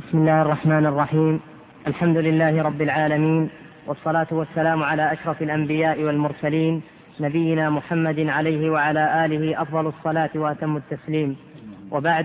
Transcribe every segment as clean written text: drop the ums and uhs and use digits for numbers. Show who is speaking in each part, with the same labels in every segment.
Speaker 1: بسم الله الرحمن الرحيم. الحمد لله رب العالمين، والصلاة والسلام على أشرف الأنبياء والمرسلين، نبينا محمد عليه وعلى آله أفضل الصلاة وأتم التسليم. وبعد،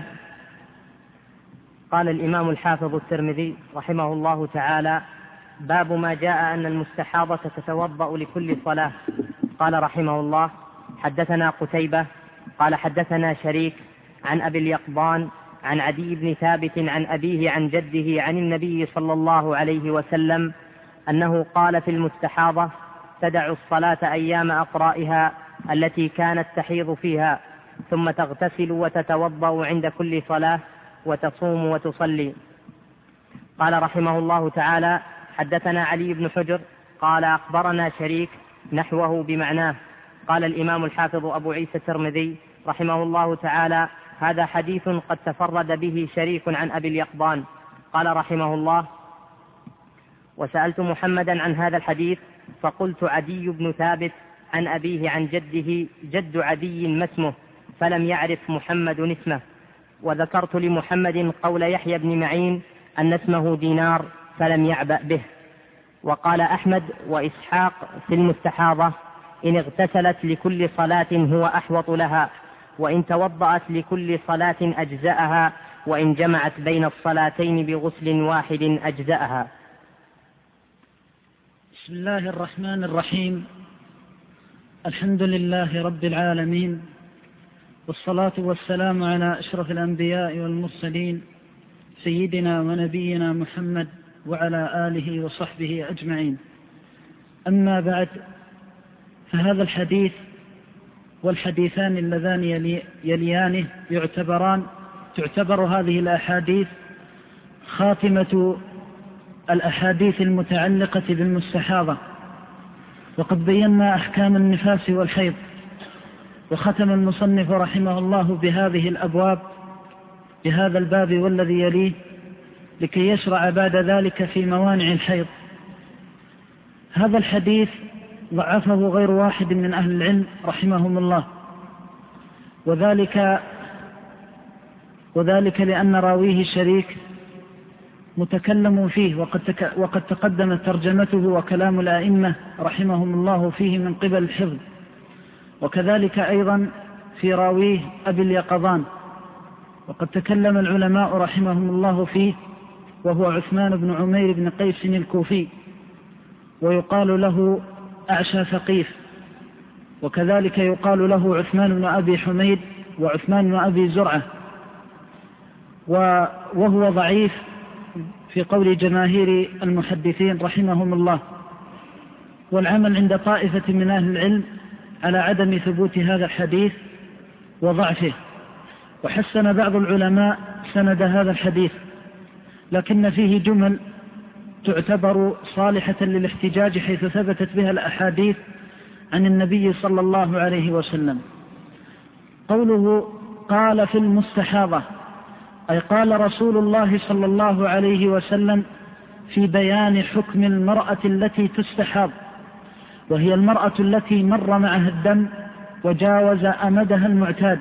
Speaker 1: قال الإمام الحافظ الترمذي رحمه الله تعالى: باب ما جاء أن المستحاضة تتوضأ لكل صلاة. قال رحمه الله: حدثنا قتيبة قال حدثنا شريك عن أبي اليقظان عن عدي بن ثابت عن أبيه عن جده عن النبي صلى الله عليه وسلم أنه قال في المستحاضة: تدع الصلاة أيام أقرائها التي كانت تحيض فيها، ثم تغتسل وتتوضأ عند كل صلاة وتصوم وتصلي. قال رحمه الله تعالى: حدثنا علي بن حجر قال أخبرنا شريك نحوه بمعناه. قال الإمام الحافظ أبو عيسى الترمذي رحمه الله تعالى: هذا حديث قد تفرد به شريك عن أبي اليقظان. قال رحمه الله: وسألت محمدا عن هذا الحديث فقلت: عدي بن ثابت عن أبيه عن جده، جد عدي ما اسمه؟ فلم يعرف محمد اسمه. وذكرت لمحمد قول يحيى بن معين أن اسمه دينار فلم يعبأ به. وقال أحمد وإسحاق في المستحاضة: إن اغتسلت لكل صلاة هو أحوط لها، وإن توضأت لكل صلاة أجزأها، وإن جمعت بين الصلاتين بغسل واحد أجزأها.
Speaker 2: بسم الله الرحمن الرحيم. الحمد لله رب العالمين، والصلاة والسلام على أشرف الأنبياء والمرسلين، سيدنا ونبينا محمد وعلى آله وصحبه أجمعين. أما بعد، فهذا الحديث والحديثان اللذان يليانه تعتبر هذه الأحاديث خاتمة الأحاديث المتعلقة بالمستحاضة، وقد بينا أحكام النفاس والحيض. وختم المصنف رحمه الله بهذه الأبواب بهذا الباب والذي يليه لكي يشرع بعد ذلك في موانع الحيض. هذا الحديث ضعفه غير واحد من أهل العلم رحمهم الله، وذلك لأن راويه شريك متكلم فيه، وقد تقدمت ترجمته وكلام الأئمة رحمهم الله فيه من قبل الحفظ. وكذلك أيضا في راويه أبي اليقظان، وقد تكلم العلماء رحمهم الله فيه، وهو عثمان بن عمير بن قيس الكوفي، ويقال له أعشى ثقيف. وكذلك يقال له عثمان بن أبي حميد وعثمان بن أبي زرعة، وهو ضعيف في قول جماهير المحدثين رحمهم الله. والعمل عند طائفة من أهل العلم على عدم ثبوت هذا الحديث وضعفه، وحسن بعض العلماء سند هذا الحديث، لكن فيه جمل تعتبر صالحة للاحتجاج حيث ثبتت بها الأحاديث عن النبي صلى الله عليه وسلم. قوله قال في المستحاضة، أي قال رسول الله صلى الله عليه وسلم في بيان حكم المرأة التي تستحاض، وهي المرأة التي مر معها الدم وجاوز أمدها المعتاد.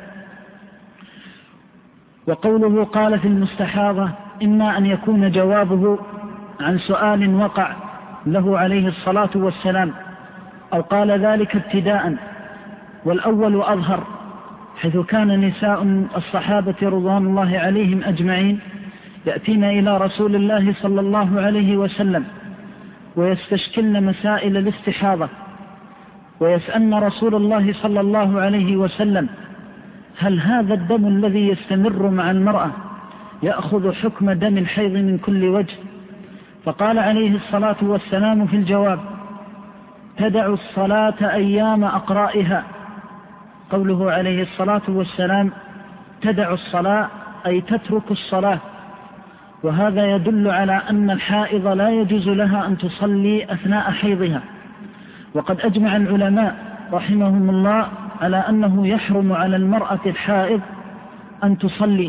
Speaker 2: وقوله قال في المستحاضة إما أن يكون جوابه عن سؤال وقع له عليه الصلاة والسلام، أو قال ذلك ابتداء، والأول أظهر، حيث كان نساء الصحابة رضوان الله عليهم أجمعين يأتين إلى رسول الله صلى الله عليه وسلم ويستشكلن مسائل الاستحاضة، ويسألن رسول الله صلى الله عليه وسلم: هل هذا الدم الذي يستمر مع المرأة يأخذ حكم دم الحيض من كل وجه؟ فقال عليه الصلاة والسلام في الجواب: تدع الصلاة أيام أقرائها. قوله عليه الصلاة والسلام تدع الصلاة أي تترك الصلاة، وهذا يدل على أن الحائض لا يجوز لها أن تصلي أثناء حيضها. وقد أجمع العلماء رحمهم الله على أنه يحرم على المرأة الحائض أن تصلي.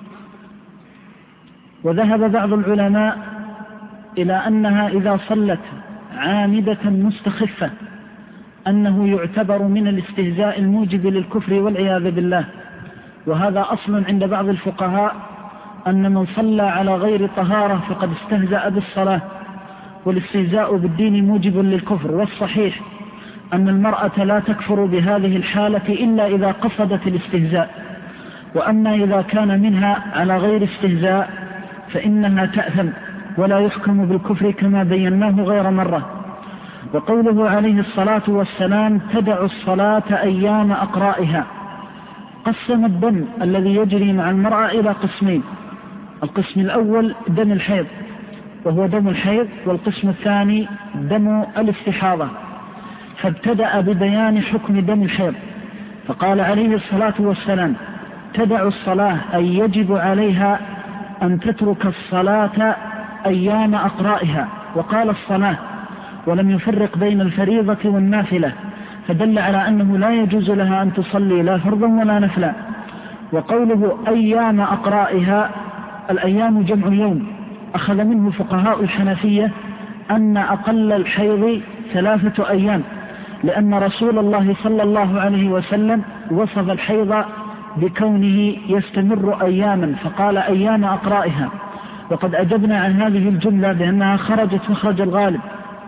Speaker 2: وذهب بعض العلماء إلى أنها إذا صلت عامدة مستخفة أنه يعتبر من الاستهزاء الموجب للكفر والعياذ بالله. وهذا أصل عند بعض الفقهاء أن من صلى على غير طهارة فقد استهزأ بالصلاة، والاستهزاء بالدين موجب للكفر. والصحيح أن المرأة لا تكفر بهذه الحالة إلا إذا قصدت الاستهزاء، وأما إذا كان منها على غير استهزاء فإنها تأثم ولا يحكم بالكفر كما بيناه غير مرة. وقوله عليه الصلاة والسلام تدع الصلاة أيام أقرائها، قسم الدم الذي يجري مع المرأة إلى قسمين: القسم الأول دم الحيض وهو دم الحيض، والقسم الثاني دم الاستحاضة. فابتدأ ببيان حكم دم الحيض فقال عليه الصلاة والسلام تدع الصلاة أي يجب عليها أن تترك الصلاة أيام أقرائها، وقال الصلاة ولم يفرق بين الفريضة والنافلة، فدل على أنه لا يجوز لها أن تصلي لا فرضا ولا نفلا. وقوله أيام أقرائها، الأيام جمع يوم، أخذ منه فقهاء الحنفية أن أقل الحيض 3 أيام، لأن رسول الله صلى الله عليه وسلم وصف الحيض بكونه يستمر أياما فقال أيام أقرائها. وقد أجبنا عن هذه الجملة بأنها خرجت مخرج الغالب.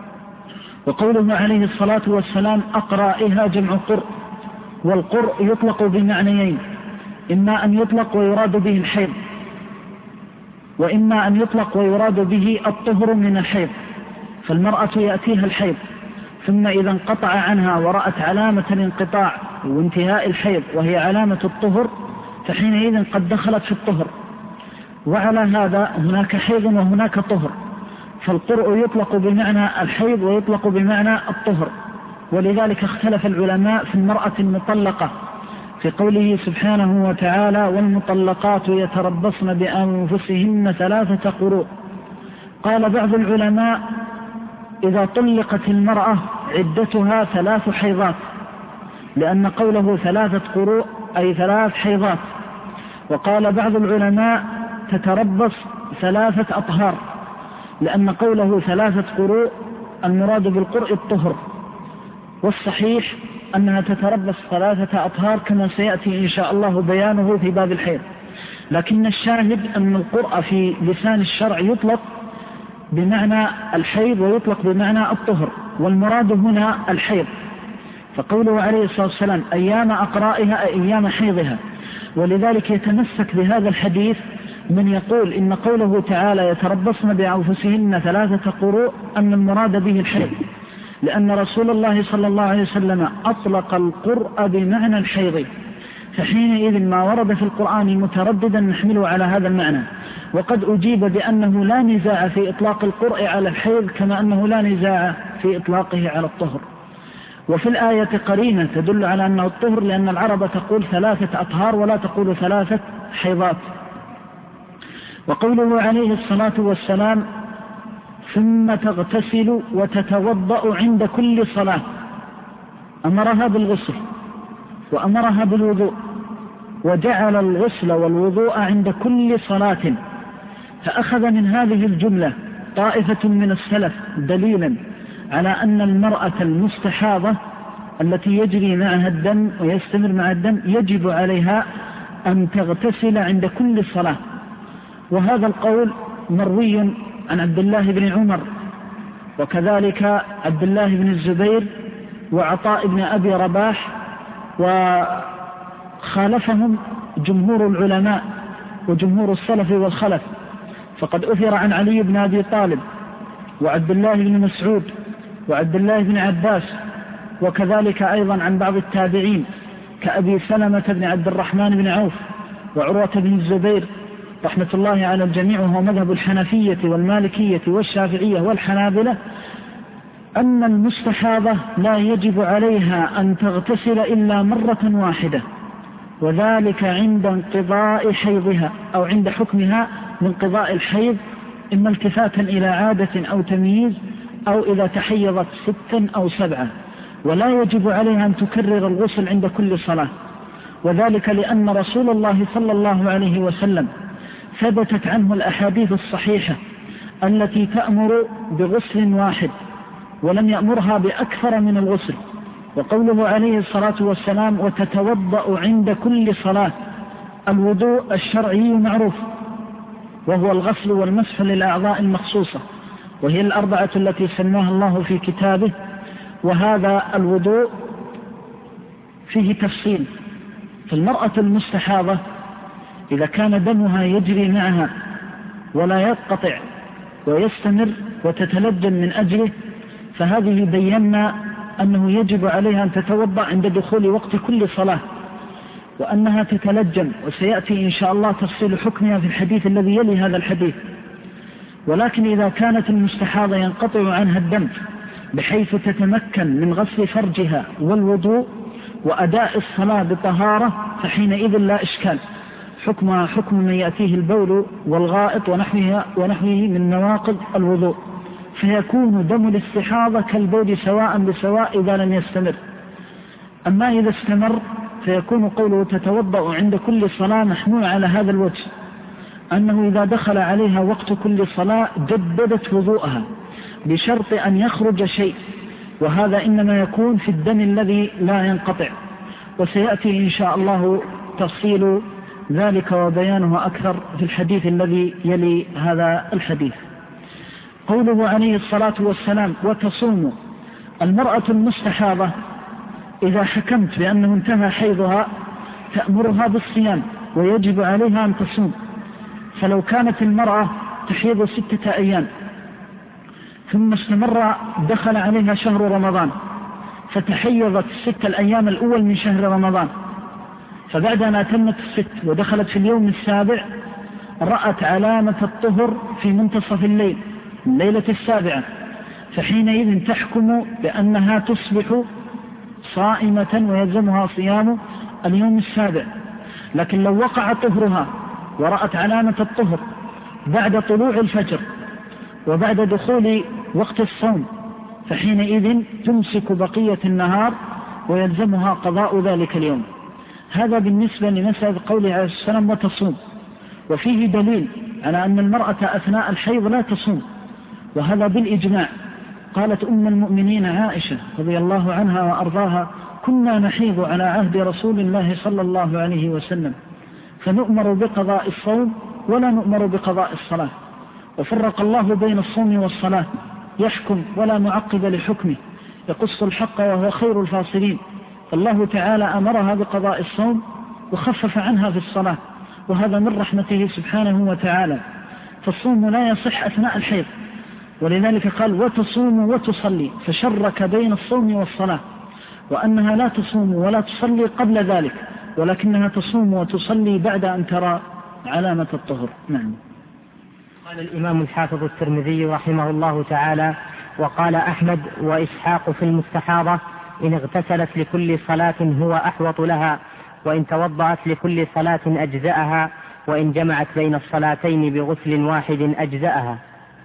Speaker 2: وقوله عليه الصلاة والسلام أقرائها جمع قرء، والقرء يطلق بمعنيين: إما أن يطلق ويراد به الحيض، وإما أن يطلق ويراد به الطهر من الحيض. فالمرأة يأتيها الحيض ثم إذا انقطع عنها ورأت علامة الانقطاع وانتهاء الحيض وهي علامة الطهر فحينئذ قد دخلت في الطهر. وعلى هذا هناك حيض وهناك طهر، فالقرء يطلق بمعنى الحيض ويطلق بمعنى الطهر. ولذلك اختلف العلماء في المرأة المطلقة في قوله سبحانه وتعالى والمطلقات يتربصن بأنفسهن 3 قروء. قال بعض العلماء إذا طلقت المرأة عدتها 3 حيضات، لأن قوله 3 قروء أي 3 حيضات. وقال بعض العلماء تتربص 3 أطهار، لأن قوله 3 قروء المراد بالقرء الطهر. والصحيح أنها تتربص 3 أطهار كما سيأتي إن شاء الله بيانه في باب الحيض. لكن الشاهد أن القرء في لسان الشرع يطلق بمعنى الحيض ويطلق بمعنى الطهر، والمراد هنا الحيض. فقوله عليه الصلاة والسلام أيام أقرائها أيام حيضها. ولذلك يتمسك بهذا الحديث من يقول إن قوله تعالى يتربصن بأنفسهن 3 قروء أن المراد به الحيض، لأن رسول الله صلى الله عليه وسلم أطلق القرء بمعنى الحيض، فحينئذ ما ورد في القرآن مترددا نحمله على هذا المعنى. وقد أجيب بأنه لا نزاع في إطلاق القرء على الحيض كما أنه لا نزاع في إطلاقه على الطهر. وفي الآية قرينة تدل على أنه الطهر، لأن العرب تقول 3 أطهار ولا تقول 3 حيضات. وقوله عليه الصلاة والسلام ثم تغتسل وتتوضأ عند كل صلاة، أمرها بالغسل وأمرها بالوضوء، وجعل الغسل والوضوء عند كل صلاة. فأخذ من هذه الجملة طائفة من السلف دليلا على أن المرأة المستحاضة التي يجري معها الدم ويستمر مع الدم يجب عليها أن تغتسل عند كل صلاة. وهذا القول مروي عن عبد الله بن عمر وكذلك عبد الله بن الزبير وعطاء بن أبي رباح، وخالفهم جمهور العلماء وجمهور السلف والخلف. فقد أثر عن علي بن أبي طالب وعبد الله بن مسعود وعبد الله بن عباس، وكذلك أيضا عن بعض التابعين كأبي سلمة بن عبد الرحمن بن عوف وعروة بن الزبير رحمة الله على الجميع، وهو مذهب الحنفية والمالكية والشافعية والحنابلة، أن المستحاضة لا يجب عليها أن تغتسل إلا مرة واحدة، وذلك عند انقضاء حيضها أو عند حكمها من قضاء الحيض، إما التفاتا إلى عادة أو تمييز أو إذا تحيضت 6 أو 7، ولا يجب عليها أن تكرر الغسل عند كل صلاة. وذلك لأن رسول الله صلى الله عليه وسلم ثبتت عنه الأحاديث الصحيحة التي تأمر بغسل واحد ولم يأمرها بأكثر من الغسل. وقوله عليه الصلاة والسلام وتتوضأ عند كل صلاة، الوضوء الشرعي معروف، وهو الغسل والمسح للأعضاء المخصوصة، وهي الأربعة التي سماها الله في كتابه. وهذا الوضوء فيه تفصيل. فالمرأة المستحاضة إذا كان دمها يجري معها ولا ينقطع ويستمر وتتلجم من أجله، فهذه بينا أنه يجب عليها أن تتوضأ عند دخول وقت كل صلاة، وأنها تتلجم، وسيأتي إن شاء الله تفصيل حكمها في الحديث الذي يلي هذا الحديث. ولكن إذا كانت المستحاضة ينقطع عنها الدم بحيث تتمكن من غسل فرجها والوضوء وأداء الصلاة بطهارة، فحينئذ لا إشكال، حكمها حكم من يأتيه البول والغائط ونحوه من نواقض الوضوء، فيكون دم الاستحاضة كالبول سواء بسواء إذا لم يستمر. أما إذا استمر فيكون قوله تتوضأ عند كل صلاة محمول على هذا الوجه، أنه إذا دخل عليها وقت كل صلاة جددت وضوءها بشرط أن يخرج شيء، وهذا إنما يكون في الدم الذي لا ينقطع، وسيأتي إن شاء الله تفصيل ذلك وبيانه أكثر في الحديث الذي يلي هذا الحديث. قوله عليه الصلاة والسلام وتصوم المرأة المستحاضة إذا حكمت بأنه انتهى حيضها تأمرها بالصيام ويجب عليها أن تصوم. فلو كانت المرأة تحيض 6 أيام ثم استمر دخل عليها شهر رمضان فتحيضت 6 الأيام الأول من شهر رمضان، فبعد أن أتمت 6 ودخلت في اليوم 7 رأت علامة الطهر في منتصف الليل من ليلة 7، فحينئذ تحكم بأنها تصبح صائمة ويلزمها صيام اليوم 7. لكن لو وقع طهرها ورأت علامة الطهر بعد طلوع الفجر وبعد دخول وقت الصوم، فحينئذ تمسك بقية النهار ويلزمها قضاء ذلك اليوم. هذا بالنسبة لمسألة قوله عليه السلام وتصوم. وفيه دليل على أن المرأة أثناء الحيض لا تصوم، وهذا بالإجماع. قالت أم المؤمنين عائشة رضي الله عنها وأرضاها كنا نحيض على عهد رسول الله صلى الله عليه وسلم فنؤمر بقضاء الصوم ولا نؤمر بقضاء الصلاة، وفرق الله بين الصوم والصلاة، يحكم ولا معقب لحكمه، يقص الحق وهو خير الفاصلين. فالله تعالى أمرها بقضاء الصوم وخفف عنها في الصلاة، وهذا من رحمته سبحانه وتعالى. فالصوم لا يصح أثناء الحيض، ولذلك قال وتصوم وتصلي، فشرك بين الصوم والصلاة، وأنها لا تصوم ولا تصلي قبل ذلك، ولكنها تصوم وتصلي بعد أن ترى علامة الطهر. نعم.
Speaker 1: قال الإمام الحافظ الترمذي رحمه الله تعالى: وقال أحمد وإسحاق في المستحاضة إن اغتسلت لكل صلاة هو أحوط لها، وإن توضأت لكل صلاة أجزأها، وإن جمعت بين الصلاتين بغسل واحد أجزأها.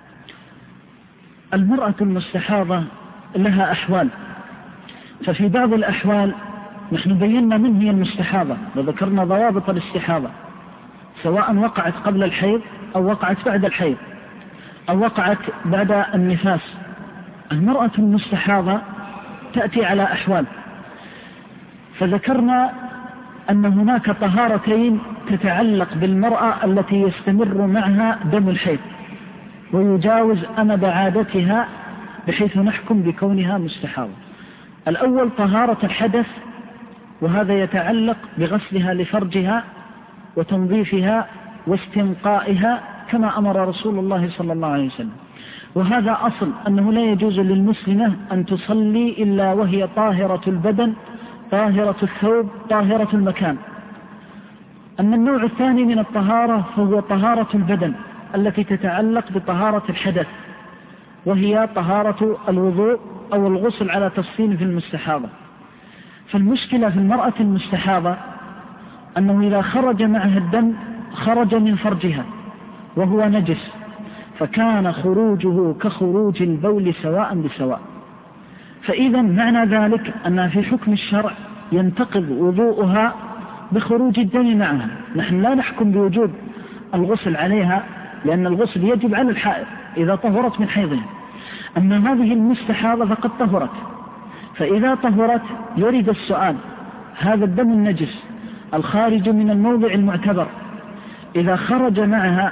Speaker 2: المرأة المستحاضة لها أحوال، ففي بعض الأحوال نحن بينا من هي المستحاضة وذكرنا ضوابط الاستحاضة، سواء وقعت قبل الحيض أو وقعت بعد الحيض أو وقعت بعد النفاس. المرأة المستحاضة تأتي على أحوال، فذكرنا أن هناك طهارتين تتعلق بالمرأة التي يستمر معها دم الحيض ويجاوز أمد عادتها بحيث نحكم بكونها مستحاضة. الأول طهارة الحدث، وهذا يتعلق بغسلها لفرجها وتنظيفها واستنقائها كما أمر رسول الله صلى الله عليه وسلم. وهذا أصل أنه لا يجوز للمسلمة أن تصلي إلا وهي طاهرة البدن طاهرة الثوب طاهرة المكان. أما النوع الثاني من الطهارة فهو طهارة البدن التي تتعلق بطهارة الحدث، وهي طهارة الوضوء أو الغسل على تفصيل في المستحاضة. فالمشكلة في المرأة المستحاضة أنه إذا خرج معها الدم خرج من فرجها وهو نجس، فكان خروجه كخروج البول سواء بسواء. فإذا معنى ذلك أنها في حكم الشرع ينتقض وضوءها بخروج الدم معها. نحن لا نحكم بوجوب الغسل عليها، لأن الغسل يجب على الحائض إذا طهرت من حيضها. أما هذه المستحاضة فقد طهرت، فإذا طهرت يرد السؤال: هذا الدم النجس الخارج من الموضع المعتبر إذا خرج معها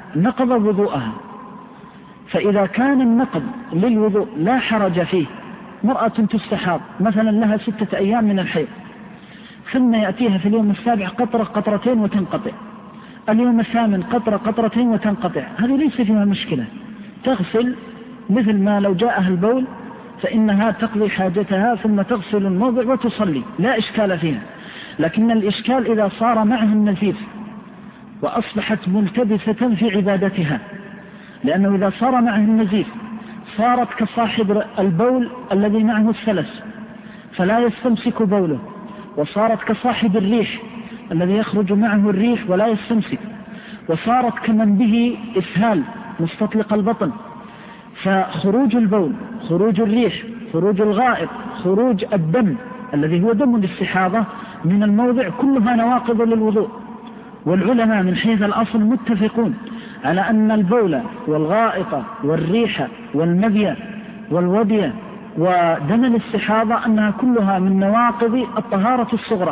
Speaker 2: نقض وضوءها. فإذا كان النقض للوضوء لا حرج فيه، مرأة تستحاض مثلا لها 6 أيام من الحيض، ثم يأتيها في اليوم السابع قطرة قطرتين وتنقطع، اليوم الثامن قطرة قطرتين وتنقطع، هذه ليس فيها مشكلة، تغسل مثل ما لو جاءها البول فإنها تقضي حاجتها ثم تغسل الموضع وتصلي، لا إشكال فيها. لكن الإشكال إذا صار معها النزيف وأصبحت ملتبسة في عبادتها، لأنه إذا صار معه النزيف صارت كصاحب البول الذي معه السلس فلا يستمسك بوله، وصارت كصاحب الريح الذي يخرج معه الريح ولا يستمسك، وصارت كمن به إسهال مستطلق البطن. فخروج البول، خروج الريح، خروج الغائط، خروج الدم الذي هو دم الاستحاضة من الموضع كلها نواقض للوضوء. والعلماء من حيث الأصل متفقون على أن البول والغائط والريح والمذي والودي ودم الاستحاضة أنها كلها من نواقض الطهارة الصغرى.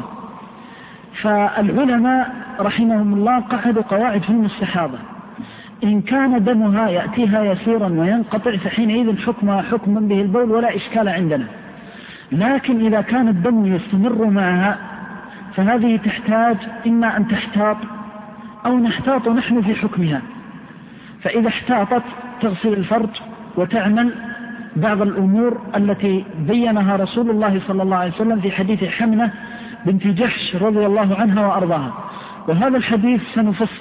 Speaker 2: فالعلماء رحمهم الله قعدوا قواعد في الاستحاضة، إن كان دمها يأتيها يسيرا وينقطع فحينئذ حكمها حكما به البول ولا إشكال عندنا. لكن إذا كان الدم يستمر معها فهذه تحتاج إما أن تحتاط أو نحتاط نحن في حكمها. فإذا احتاطت تغسل الفرج وتعمل بعض الأمور التي بينها رسول الله صلى الله عليه وسلم في حديث حمنة بنت جحش رضي الله عنها وأرضاها. وهذا الحديث سنفصل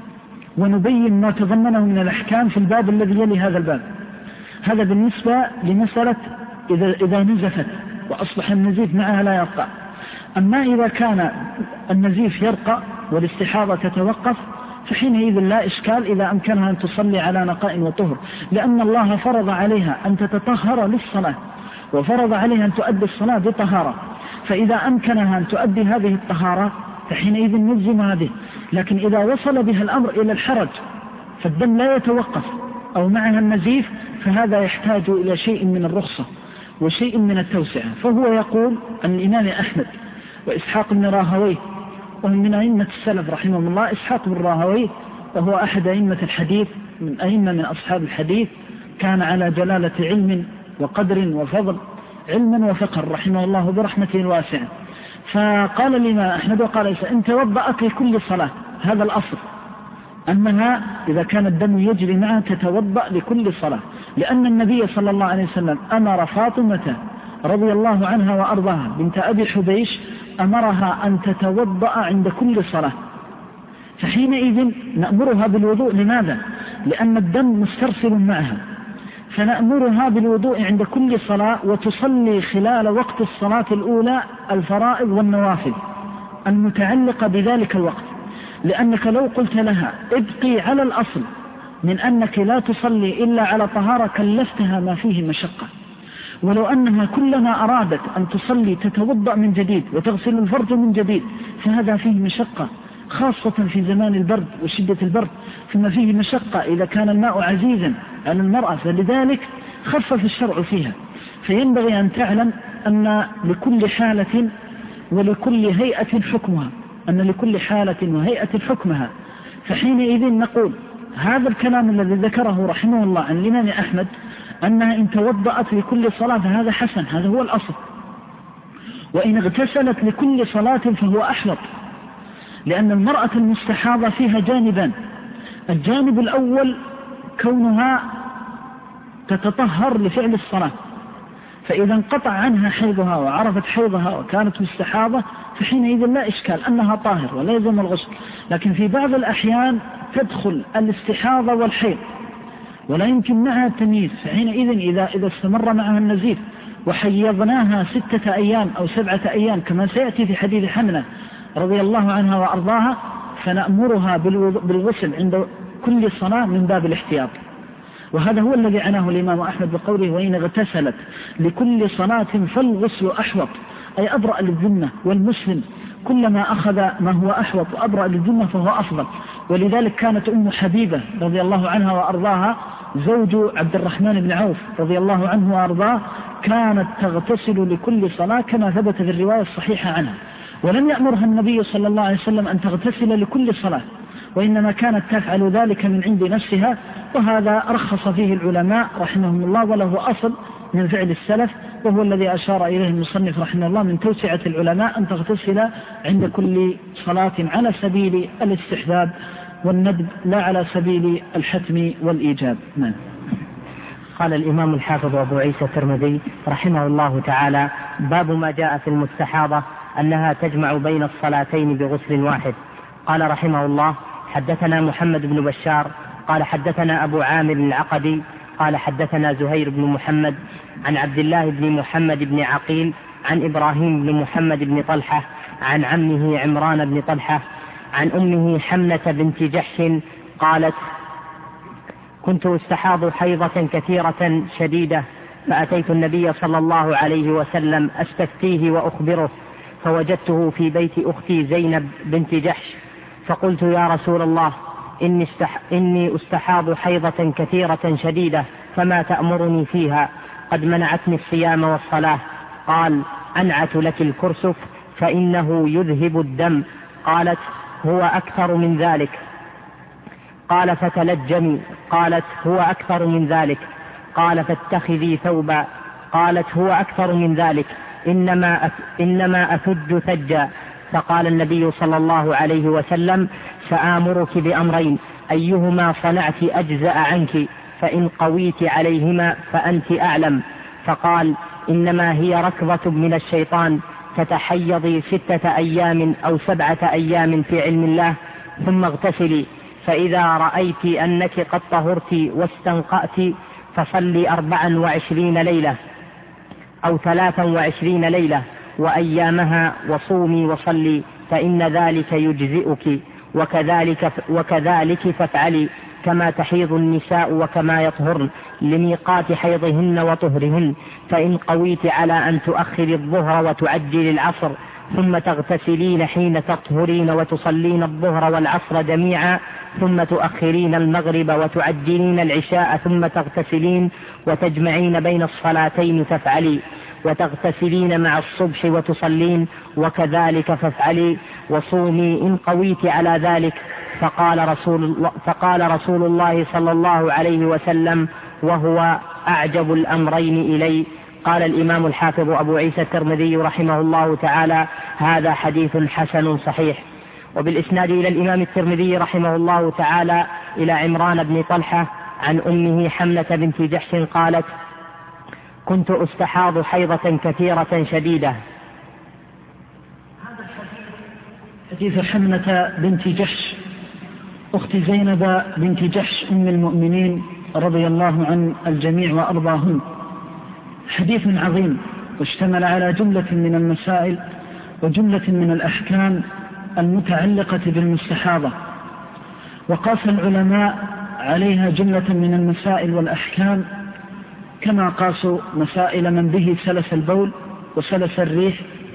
Speaker 2: ونبين ما تضمنه من الأحكام في الباب الذي يلي هذا الباب. هذا بالنسبة لمسألة إذا نزفت وأصبح النزيف معها لا يرقى. أما إذا كان النزيف يرقى والاستحاضة تتوقف فحينئذ لا إشكال إذا أمكنها أن تصلي على نقاء وطهر، لأن الله فرض عليها أن تتطهر للصلاة وفرض عليها أن تؤدي الصلاة بطهارة، فإذا أمكنها أن تؤدي هذه الطهارة فحينئذ نلزم هذه. لكن إذا وصل بها الأمر إلى الحرج فالدم لا يتوقف أو معها النزيف فهذا يحتاج إلى شيء من الرخصة وشيء من التوسعة. فهو يقول أن الإمام أحمد وإسحاق بن راهويه وهم من أئمة السلف رحمهم الله، إسحاق بن راهويه وهو أحد أئمة الحديث من أئمة من أصحاب الحديث، كان على جلالة علم وقدر وفضل، علما وفقر رحمه الله برحمته الواسعة. فقال الإمام أحمد وقال إن توضأت لكل صلاة، هذا الأصل أنها إذا كان الدم يجري معها تتوضأ لكل صلاة، لأن النبي صلى الله عليه وسلم أمر فاطمة رضي الله عنها وأرضاها بنت أبي حبيش أمرها أن تتوضأ عند كل صلاة، فحينئذ نأمرها بالوضوء. لماذا؟ لأن الدم مسترسل معها، فنأمرها بالوضوء عند كل صلاة وتصلي خلال وقت الصلاة الأولى الفرائض والنوافل المتعلقة بذلك الوقت، لأنك لو قلت لها ابقي على الأصل من أنك لا تصلي إلا على طهارة كلفتها ما فيه مشقة. ولو أنها كلما أرادت أن تصلي تتوضأ من جديد وتغسل الفرج من جديد فهذا فيه مشقة، خاصة في زمان البرد وشدة البرد، ثم فيه مشقة إذا كان الماء عزيزا على المرأة، فلذلك خفف الشرع فيها. فينبغي أن تعلم أن لكل حالة ولكل هيئة حكمها، أن لكل حالة وهيئة حكمها. فحينئذ نقول هذا الكلام الذي ذكره رحمه الله عن الإمام أحمد أنها إن توضأت لكل صلاة فهذا حسن، هذا هو الأصل. وإن اغتسلت لكل صلاة فهو أحوط، لأن المرأة المستحاضة فيها جانبان. الجانب الأول كونها تتطهر لفعل الصلاة، فإذا انقطع عنها حيضها وعرفت حيضها وكانت مستحاضة فحينئذ لا إشكال أنها طاهر ولا يلزم الغسل. لكن في بعض الأحيان تدخل الاستحاضة والحيض ولا يمكن معها التمييز، فحينئذ إذا استمر معها النزيف وحيضناها 6 أيام أو 7 أيام كما سيأتي في حديث حمنة رضي الله عنها وأرضاها فنأمرها بالغسل عند كل صلاة من باب الاحتياط. وهذا هو الذي عناه الإمام أحمد بقوله وإن اغتسلت لكل صلاة فالغسل أحوط، أي أبرأ للذمة، والمسلم كلما أخذ ما هو أحوط وأبرأ للذمة فهو أفضل. ولذلك كانت أم حبيبة رضي الله عنها وأرضاها زوج عبد الرحمن بن عوف رضي الله عنه وأرضاه كانت تغتسل لكل صلاة كما ثبت في الرواية الصحيحة عنها، ولم يأمرها النبي صلى الله عليه وسلم أن تغتسل لكل صلاة، وإنما كانت تفعل ذلك من عند نفسها، وهذا رخص فيه العلماء رحمهم الله، وله أصل من فعل السلف، وهو الذي أشار إليه المصنف رحمه الله من توسعة العلماء أن تغتسل عند كل صلاة على سبيل الاستحباب والندب لا على سبيل الحتم والإيجاب. نعم.
Speaker 1: قال الإمام الحافظ أبو عيسى الترمذي رحمه الله تعالى: باب ما جاء في المستحاضة أنها تجمع بين الصلاتين بغسل واحد. قال رحمه الله: حدثنا محمد بن بشار قال حدثنا أبو عامر العقدي قال حدثنا زهير بن محمد عن عبد الله بن محمد بن عقيل عن إبراهيم بن محمد بن طلحة عن عمه عمران بن طلحة عن أمه حمنة بنت جحش قالت: كنت استحاض حيضة كثيرة شديدة، فأتيت النبي صلى الله عليه وسلم أستفتيه وأخبره، فوجدته في بيت أختي زينب بنت جحش، فقلت: يا رسول الله، إني استحاض حيضة كثيرة شديدة، فما تأمرني فيها؟ قد منعتني الصيام والصلاة. قال: أنعت لك الكرسف فإنه يذهب الدم. قالت: هو أكثر من ذلك. قال: فتلجمي. قالت: هو أكثر من ذلك. قال: فاتخذي ثوبا. قالت: هو أكثر من ذلك، إنما أثج ثجا. فقال النبي صلى الله عليه وسلم: سآمرك بأمرين، أيهما صنعت أجزأ عنك، فإن قويت عليهما فأنت أعلم. فقال: إنما هي ركضة من الشيطان، فتحيضي 6 أيام أو 7 أيام في علم الله، ثم اغتسلي، فإذا رأيت أنك قد طهرت واستنقأت فصلي 24 ليلة أو 23 ليلة، وأيامها وصومي وصلي، فإن ذلك يجزئك، وكذلك فافعلي، كما تحيض النساء وكما يطهرن، لميقات حيضهن وطهرهن. فإن قويت على أن تؤخر الظهر وتعجل العصر، ثم تغتسلين حين تطهرين وتصلين الظهر والعصر جميعا، ثم تؤخرين المغرب وتعجلين العشاء، ثم تغتسلين وتجمعين بين الصلاتين فافعلي، وتغتسلين مع الصبح وتصلين، وكذلك فافعلي، وصومي إن قويت على ذلك. فقال رسول الله صلى الله عليه وسلم: وهو أعجب الأمرين إلي. قال الإمام الحافظ أبو عيسى الترمذي رحمه الله تعالى: هذا حديث حسن صحيح. وبالإسناد إلى الإمام الترمذي رحمه الله تعالى إلى عمران بن طلحة عن أمه حمنة بنت جحش قالت: كنت أستحاض حيضة كثيرة شديدة.
Speaker 2: حديث حمنة بنت جحش أخت زينب بنت جحش أم المؤمنين رضي الله عن الجميع وأرضاهن، حديث عظيم واشتمل على جملة من المسائل وجملة من الأحكام المتعلقة بالمستحاضة، وقاس العلماء عليها جملة من المسائل والأحكام كما قاسوا مسائل من به سلس البول وسلس الريح،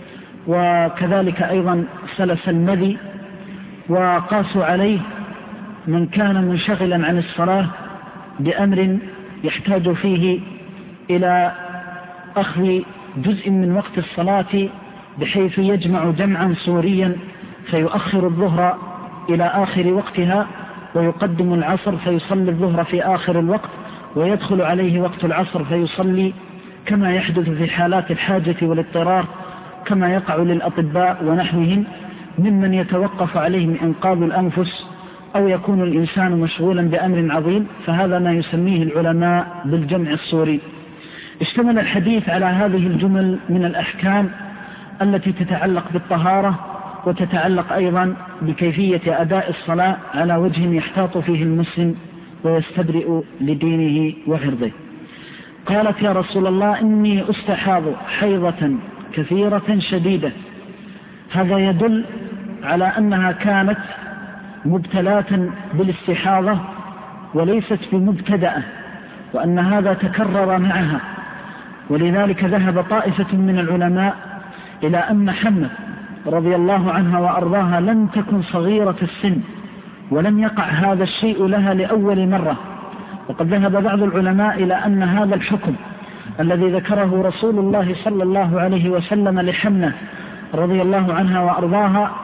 Speaker 2: وكذلك أيضا سلس المذي، وقاسوا عليه من كان منشغلا عن الصلاة بأمر يحتاج فيه إلى أخذ جزء من وقت الصلاة، بحيث يجمع جمعا صوريا فيؤخر الظهر إلى آخر وقتها، ويقدم العصر فيصلي الظهر في آخر الوقت، ويدخل عليه وقت العصر فيصلي، كما يحدث في حالات الحاجة والاضطرار، كما يقع للأطباء ونحوهم ممن يتوقف عليهم إنقاذ الأنفس أو يكون الإنسان مشغولا بأمر عظيم، فهذا ما يسميه العلماء بالجمع الصوري. اشتمل الحديث على هذه الجمل من الأحكام التي تتعلق بالطهارة، وتتعلق أيضا بكيفية أداء الصلاة على وجه يحتاط فيه المسلم ويستبرئ لدينه وعرضه. قالت: يا رسول الله، إني أستحاض حيضة كثيرة شديدة. هذا يدل على أنها كانت مبتلاة بالاستحاضة وليست بمبتدأة، وأن هذا تكرر معها، ولذلك ذهب طائفة من العلماء إلى أن حمنة رضي الله عنها وأرضاها لم تكن صغيرة السن، ولم يقع هذا الشيء لها لأول مرة. وقد ذهب بعض العلماء إلى أن هذا الحكم الذي ذكره رسول الله صلى الله عليه وسلم لحمنة رضي الله عنها وأرضاها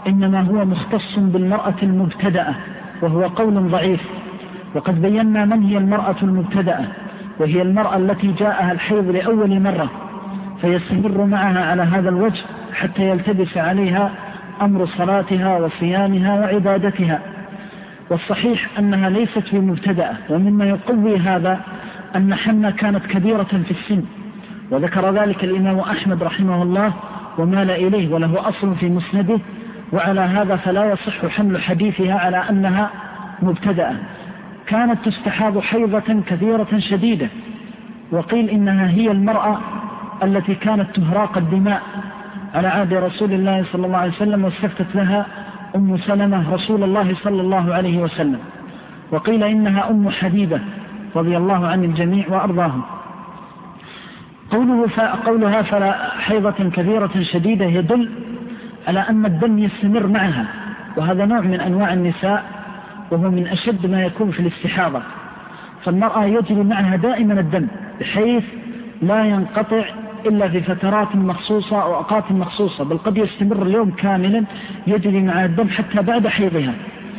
Speaker 2: إنما هو مختص بالمرأة المبتدأة، وهو قول ضعيف. وقد بينا من هي المرأة المبتدأة، وهي المرأة التي جاءها الحيض لأول مرة فيستمر معها على هذا الوجه حتى يلتبس عليها أمر صلاتها وصيامها وعبادتها. والصحيح أنها ليست بمبتدأة. ومما يقوي هذا أن حنة كانت كبيرة في السن، وذكر ذلك الإمام أحمد رحمه الله ومال إليه، وله أصل في مسنده، وعلى هذا فلا يصح حمل حديثها على أنها مبتدأة. كانت تستحاض حيضة كثيرة شديدة، وقيل إنها هي المرأة التي كانت تهراق الدماء على عهد رسول الله صلى الله عليه وسلم، واستفتت لها أم سلمة رسول الله صلى الله عليه وسلم. وقيل إنها أم حبيبة رضي الله عن الجميع وأرضاهم. قولها فلا حيضة كثيرة شديدة يدل على أن الدم يستمر معها، وهذا نوع من أنواع النساء، وهو من أشد ما يكون في الاستحاضة. فالمرأة يجري معها دائما الدم بحيث لا ينقطع إلا في فترات مخصوصة أو أوقات مخصوصة، بل قد يستمر اليوم كاملا يجري معها الدم حتى بعد حيضها.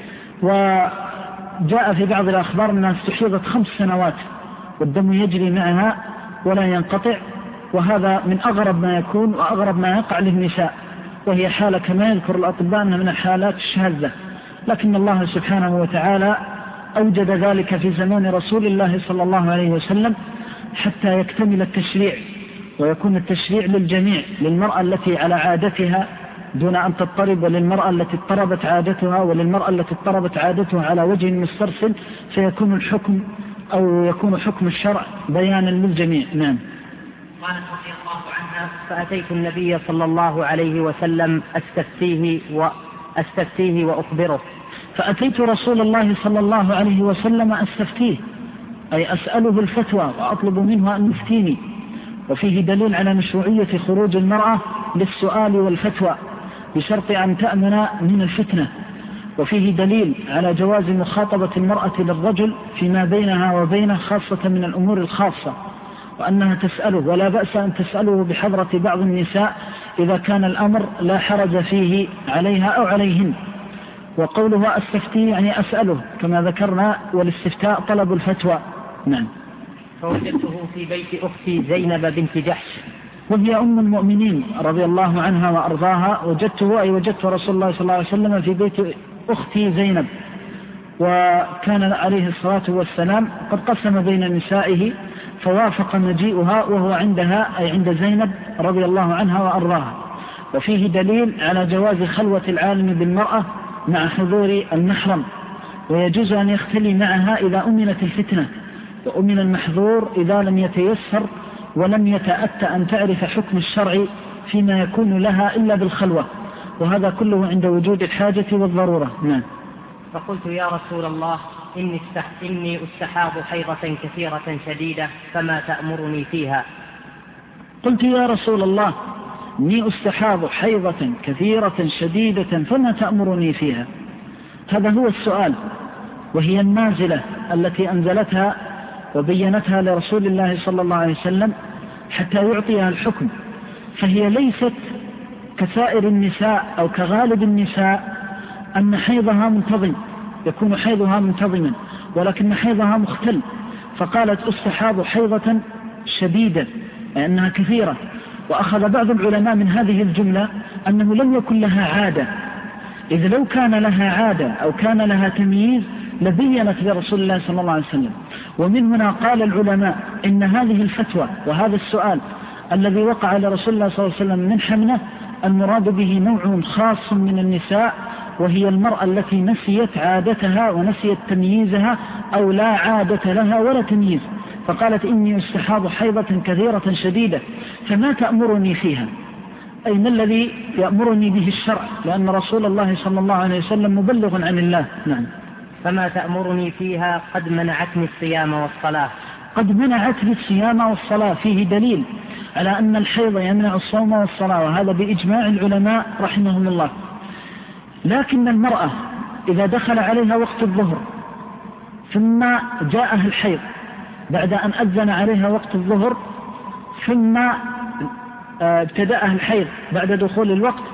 Speaker 2: وجاء في بعض الأخبار أنها استحيضت 5 سنوات والدم يجري معها ولا ينقطع، وهذا من أغرب ما يكون وأغرب ما يقع للنساء، وهي حالة كما يذكر الأطباء أنها من الحالات الشاذة. لكن الله سبحانه وتعالى أوجد ذلك في زمان رسول الله صلى الله عليه وسلم حتى يكتمل التشريع، ويكون التشريع للجميع، للمرأة التي على عادتها دون أن تضطرب، وللمرأة التي اضطربت عادتها، وللمرأة التي اضطربت عادتها على وجه مسترسل، فيكون الحكم أو يكون حكم الشرع بيانا للجميع. نعم.
Speaker 1: قالت رضي الله عنها: فأتيت النبي صلى الله عليه وسلم أستفتيه وأخبره.
Speaker 2: فأتيت رسول الله صلى الله عليه وسلم أستفتيه، أي أسأله الفتوى وأطلب منه أن يفتيني. وفيه دليل على مشروعية خروج المرأة للسؤال والفتوى بشرط أن تأمن من الفتنة. وفيه دليل على جواز مخاطبة المرأة للرجل فيما بينها وبينه، خاصة من الأمور الخاصة، وأنها تسأله، ولا بأس أن تسأله بحضرة بعض النساء إذا كان الأمر لا حرج فيه عليها أو عليهن. وقوله أستفتيه يعني أسأله كما ذكرنا، والاستفتاء طلب الفتوى. نعم.
Speaker 1: فوجدته في بيت أختي زينب بنت جحش،
Speaker 2: وهي أم المؤمنين رضي الله عنها وأرضاها. وجدته أي وجدت رسول الله صلى الله عليه وسلم في بيت أختي زينب، وكان عليه الصلاة والسلام قد قسم بين نسائه، فوافق مجيئها وهو عندها أي عند زينب رضي الله عنها وأرضاها. وفيه دليل على جواز خلوة العالم بالمرأة مع حضور المحرم، ويجوز أن يختلي معها إذا أمنت الفتنة، وأمن المحظور إذا لم يتيسر ولم يتأتى أن تعرف حكم الشرع فيما يكون لها إلا بالخلوة، وهذا كله عند وجود الحاجة والضرورة. نعم.
Speaker 1: فقلت: يا رسول الله، إني أستحاض حيضة كثيرة شديدة، فما تأمرني فيها؟
Speaker 2: قلت: يا رسول الله، إني أستحاض حيضة كثيرة شديدة، فما تأمرني فيها؟ هذا هو السؤال، وهي النازلة التي أنزلتها وبينتها لرسول الله صلى الله عليه وسلم حتى يعطيها الحكم. فهي ليست كسائر النساء أو كغالب النساء أن حيضها منتظم، يكون حيضها منتظما، ولكن حيضها مختل. فقالت: أستحاض حيضة شديدة، لأنها كثيرة. وأخذ بعض العلماء من هذه الجملة أنه لم يكن لها عادة، إذ لو كان لها عادة أو كان لها تمييز لبينت لرسول الله صلى الله عليه وسلم. ومن هنا قال العلماء إن هذه الفتوى وهذا السؤال الذي وقع لرسول الله صلى الله عليه وسلم من حمله المراد به نوع خاص من النساء، وهي المرأة التي نسيت عادتها ونسيت تمييزها، أو لا عادة لها ولا تمييز. فقالت: إني أستحاض حيضة كثيرة شديدة، فما تأمرني فيها؟ أي ما الذي يأمرني به الشرع؟ لأن رسول الله صلى الله عليه وسلم مبلغ عن الله. نعم.
Speaker 1: فما تأمرني فيها؟ قد منعتني الصيام والصلاة.
Speaker 2: قد منعتني الصيام والصلاة، فيه دليل على أن الحيض يمنع الصوم والصلاة، وهذا بإجماع العلماء رحمهم الله. لكن المرأة إذا دخل عليها وقت الظهر ثم جاءها الحيض بعد أن أذن عليها وقت الظهر، ثم ابتدأها الحيض بعد دخول الوقت،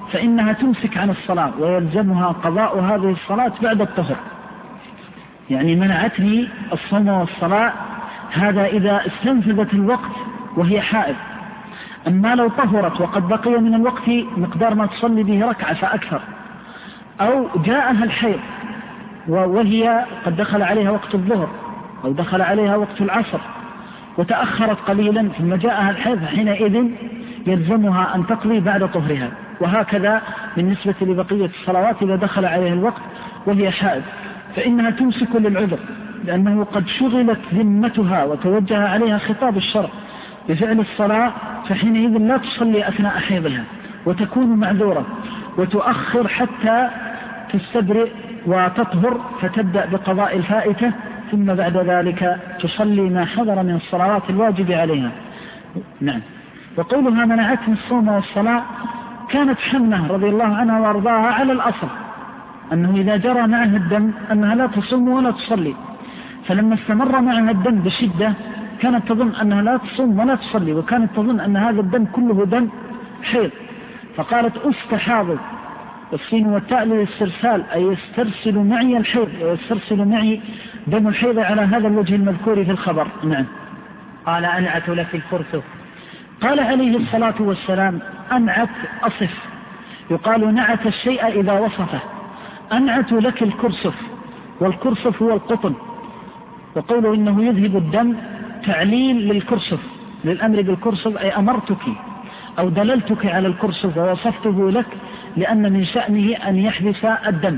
Speaker 2: فإنها تمسك عن الصلاة ويلزمها قضاء هذه الصلاة بعد الطهر. يعني منعتني الصوم والصلاة هذا إذا استنفذت الوقت وهي حائض. أما لو طهرت وقد بقي من الوقت مقدار ما تصلي به ركعة فأكثر، أو جاءها الحيض وهي قد دخل عليها وقت الظهر أو دخل عليها وقت العصر وتأخرت قليلا ثم جاءها الحيض، حينئذ يلزمها أن تقضي بعد طهرها. وهكذا بالنسبة لبقية الصلوات إذا دخل عليها الوقت وهي حائض فإنها تمسك للعذر، لأنه قد شغلت ذمتها وتوجه عليها خطاب الشرع بفعل الصلاة، فحينئذ لا تصلي أثناء حيضها وتكون معذورة، وتؤخر حتى تستبرئ وتطهر فتبدأ بقضاء الفائتة، ثم بعد ذلك تصلي ما حضر من الصلوات الواجب عليها. نعم. وقولها منعتني الصوم والصلاة كانت حمنة رضي الله عنها وارضاها على الأصل أنه إذا جرى معها الدم أنها لا تصوم ولا تصلي، فلما استمر معها الدم بشدة كانت تظن أنها لا تصوم ولا تصلي، وكانت تظن أن هذا الدم كله دم حيض، فقالت استحاض، والسين والتاء للاسترسال أي يسترسل معي الحيض ويسترسل معي دم الحيض على هذا الوجه المذكور في الخبر. نعم.
Speaker 1: قال أنعت لك الكرسف.
Speaker 2: قال عليه الصلاة والسلام أنعت أصف، يقال نعت الشيء إذا وصفه. أنعت لك الكرسف، والكرسف هو القطن، وقوله إنه يذهب الدم تعليل للكرسف، للأمر بالكرسف أي أمرتك أو دللتك على الكرسف ووصفته لك لأن من شأنه أن يحبس الدم.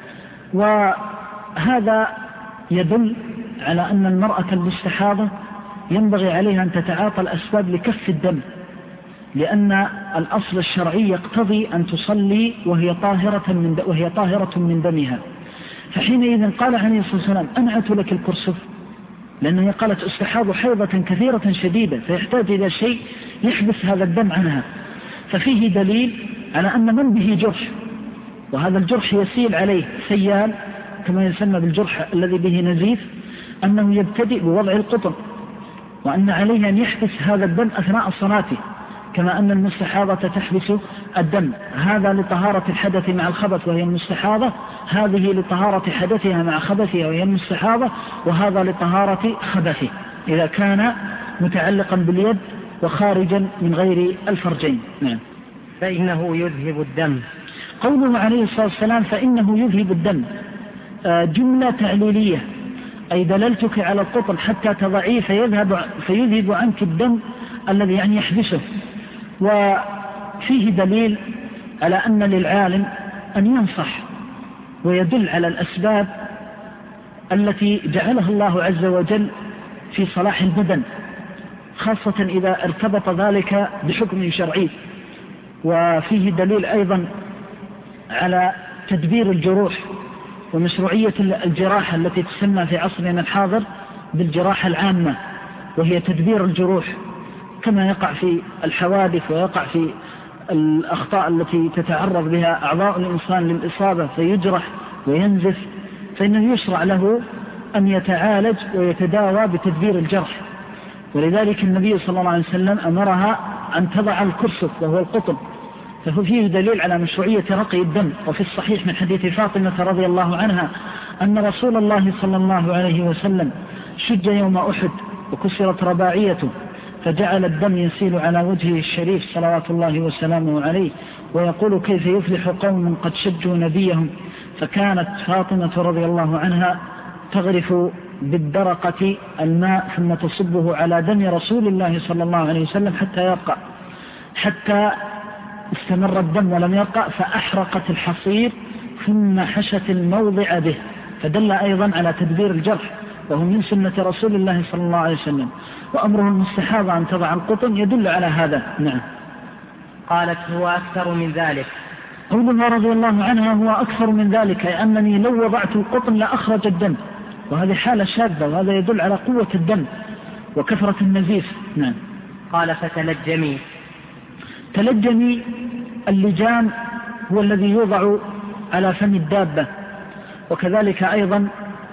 Speaker 2: وهذا يدل على أن المرأة المستحاضة ينبغي عليها أن تتعاطى الأسباب لكف الدم، لأن الأصل الشرعي يقتضي أن تصلي وهي طاهرة من دمها. فحينئذ قال عليه الصلاة والسلام أنعت لك الكرسف، لأنها قالت استحاض حيضة كثيرة شديدة فيحتاج إلى شيء يحبس هذا الدم عنها. ففيه دليل على أن من به جرح وهذا الجرح يسيل عليه سيال كما يسمى بالجرح الذي به نزيف، أنه يبتدئ بوضع القطن، وأن عليه أن يحبس هذا الدم أثناء صلاته كما أن المستحاضة تحبس الدم، هذا لطهارة الحدث مع الخبث وهي المستحاضة، هذه لطهارة حدثها مع خبثها وهي المستحاضة، وهذا لطهارة خبثه إذا كان متعلقا باليد وخارجا من غير الفرجين. نعم.
Speaker 1: فإنه يذهب الدم.
Speaker 2: قوله عليه الصلاة والسلام فإنه يذهب الدم جملة تعليلية، أي دللتك على القطن حتى تضعيه فيذهب عنك الدم الذي يعني يحبسه. وفيه دليل على أن للعالم أن ينصح ويدل على الأسباب التي جعلها الله عز وجل في صلاح البدن، خاصة إذا ارتبط ذلك بحكم شرعي. وفيه دليل أيضا على تدبير الجروح ومشروعية الجراحة التي تسمى في عصرنا الحاضر بالجراحة العامة، وهي تدبير الجروح كما يقع في الحوادث ويقع في الأخطاء التي تتعرض بها أعضاء الإنسان للإصابة فيجرح وينزف، فإنه يشرع له أن يتعالج ويتداوى بتدبير الجرح. ولذلك النبي صلى الله عليه وسلم أمرها أن تضع الكرسف وهو القطن، ففيه دليل على مشروعية رقي الدم. وفي الصحيح من حديث فاطمة رضي الله عنها أن رسول الله صلى الله عليه وسلم شج يوم أحد وكسرت رباعيته فجعل الدم يسيل على وجهه الشريف صلوات الله وسلامه عليه، ويقول كيف يفلح قوم قد شجوا نبيهم. فكانت فاطمة رضي الله عنها تغرف بالدرقة الماء ثم تصبه على دم رسول الله صلى الله عليه وسلم حتى يرقى، حتى استمر الدم ولم يرقى، فأحرقت الحصير ثم حشت الموضع به، فدل أيضا على تدبير الجرح وهو من سنة رسول الله صلى الله عليه وسلم. وأمره المستحاضة أن تضع القطن يدل على هذا. نعم.
Speaker 1: قالت هو أكثر من ذلك.
Speaker 2: قولها رضي الله عنها هو أكثر من ذلك، أي أنني لو وضعت القطن لأخرج الدم، وهذه حالة شاذة، وهذا يدل على قوة الدم وكثرة النزيف. نعم.
Speaker 1: قال فتلجمي.
Speaker 2: تلجمي اللجام هو الذي يوضع على فم الدابة، وكذلك أيضا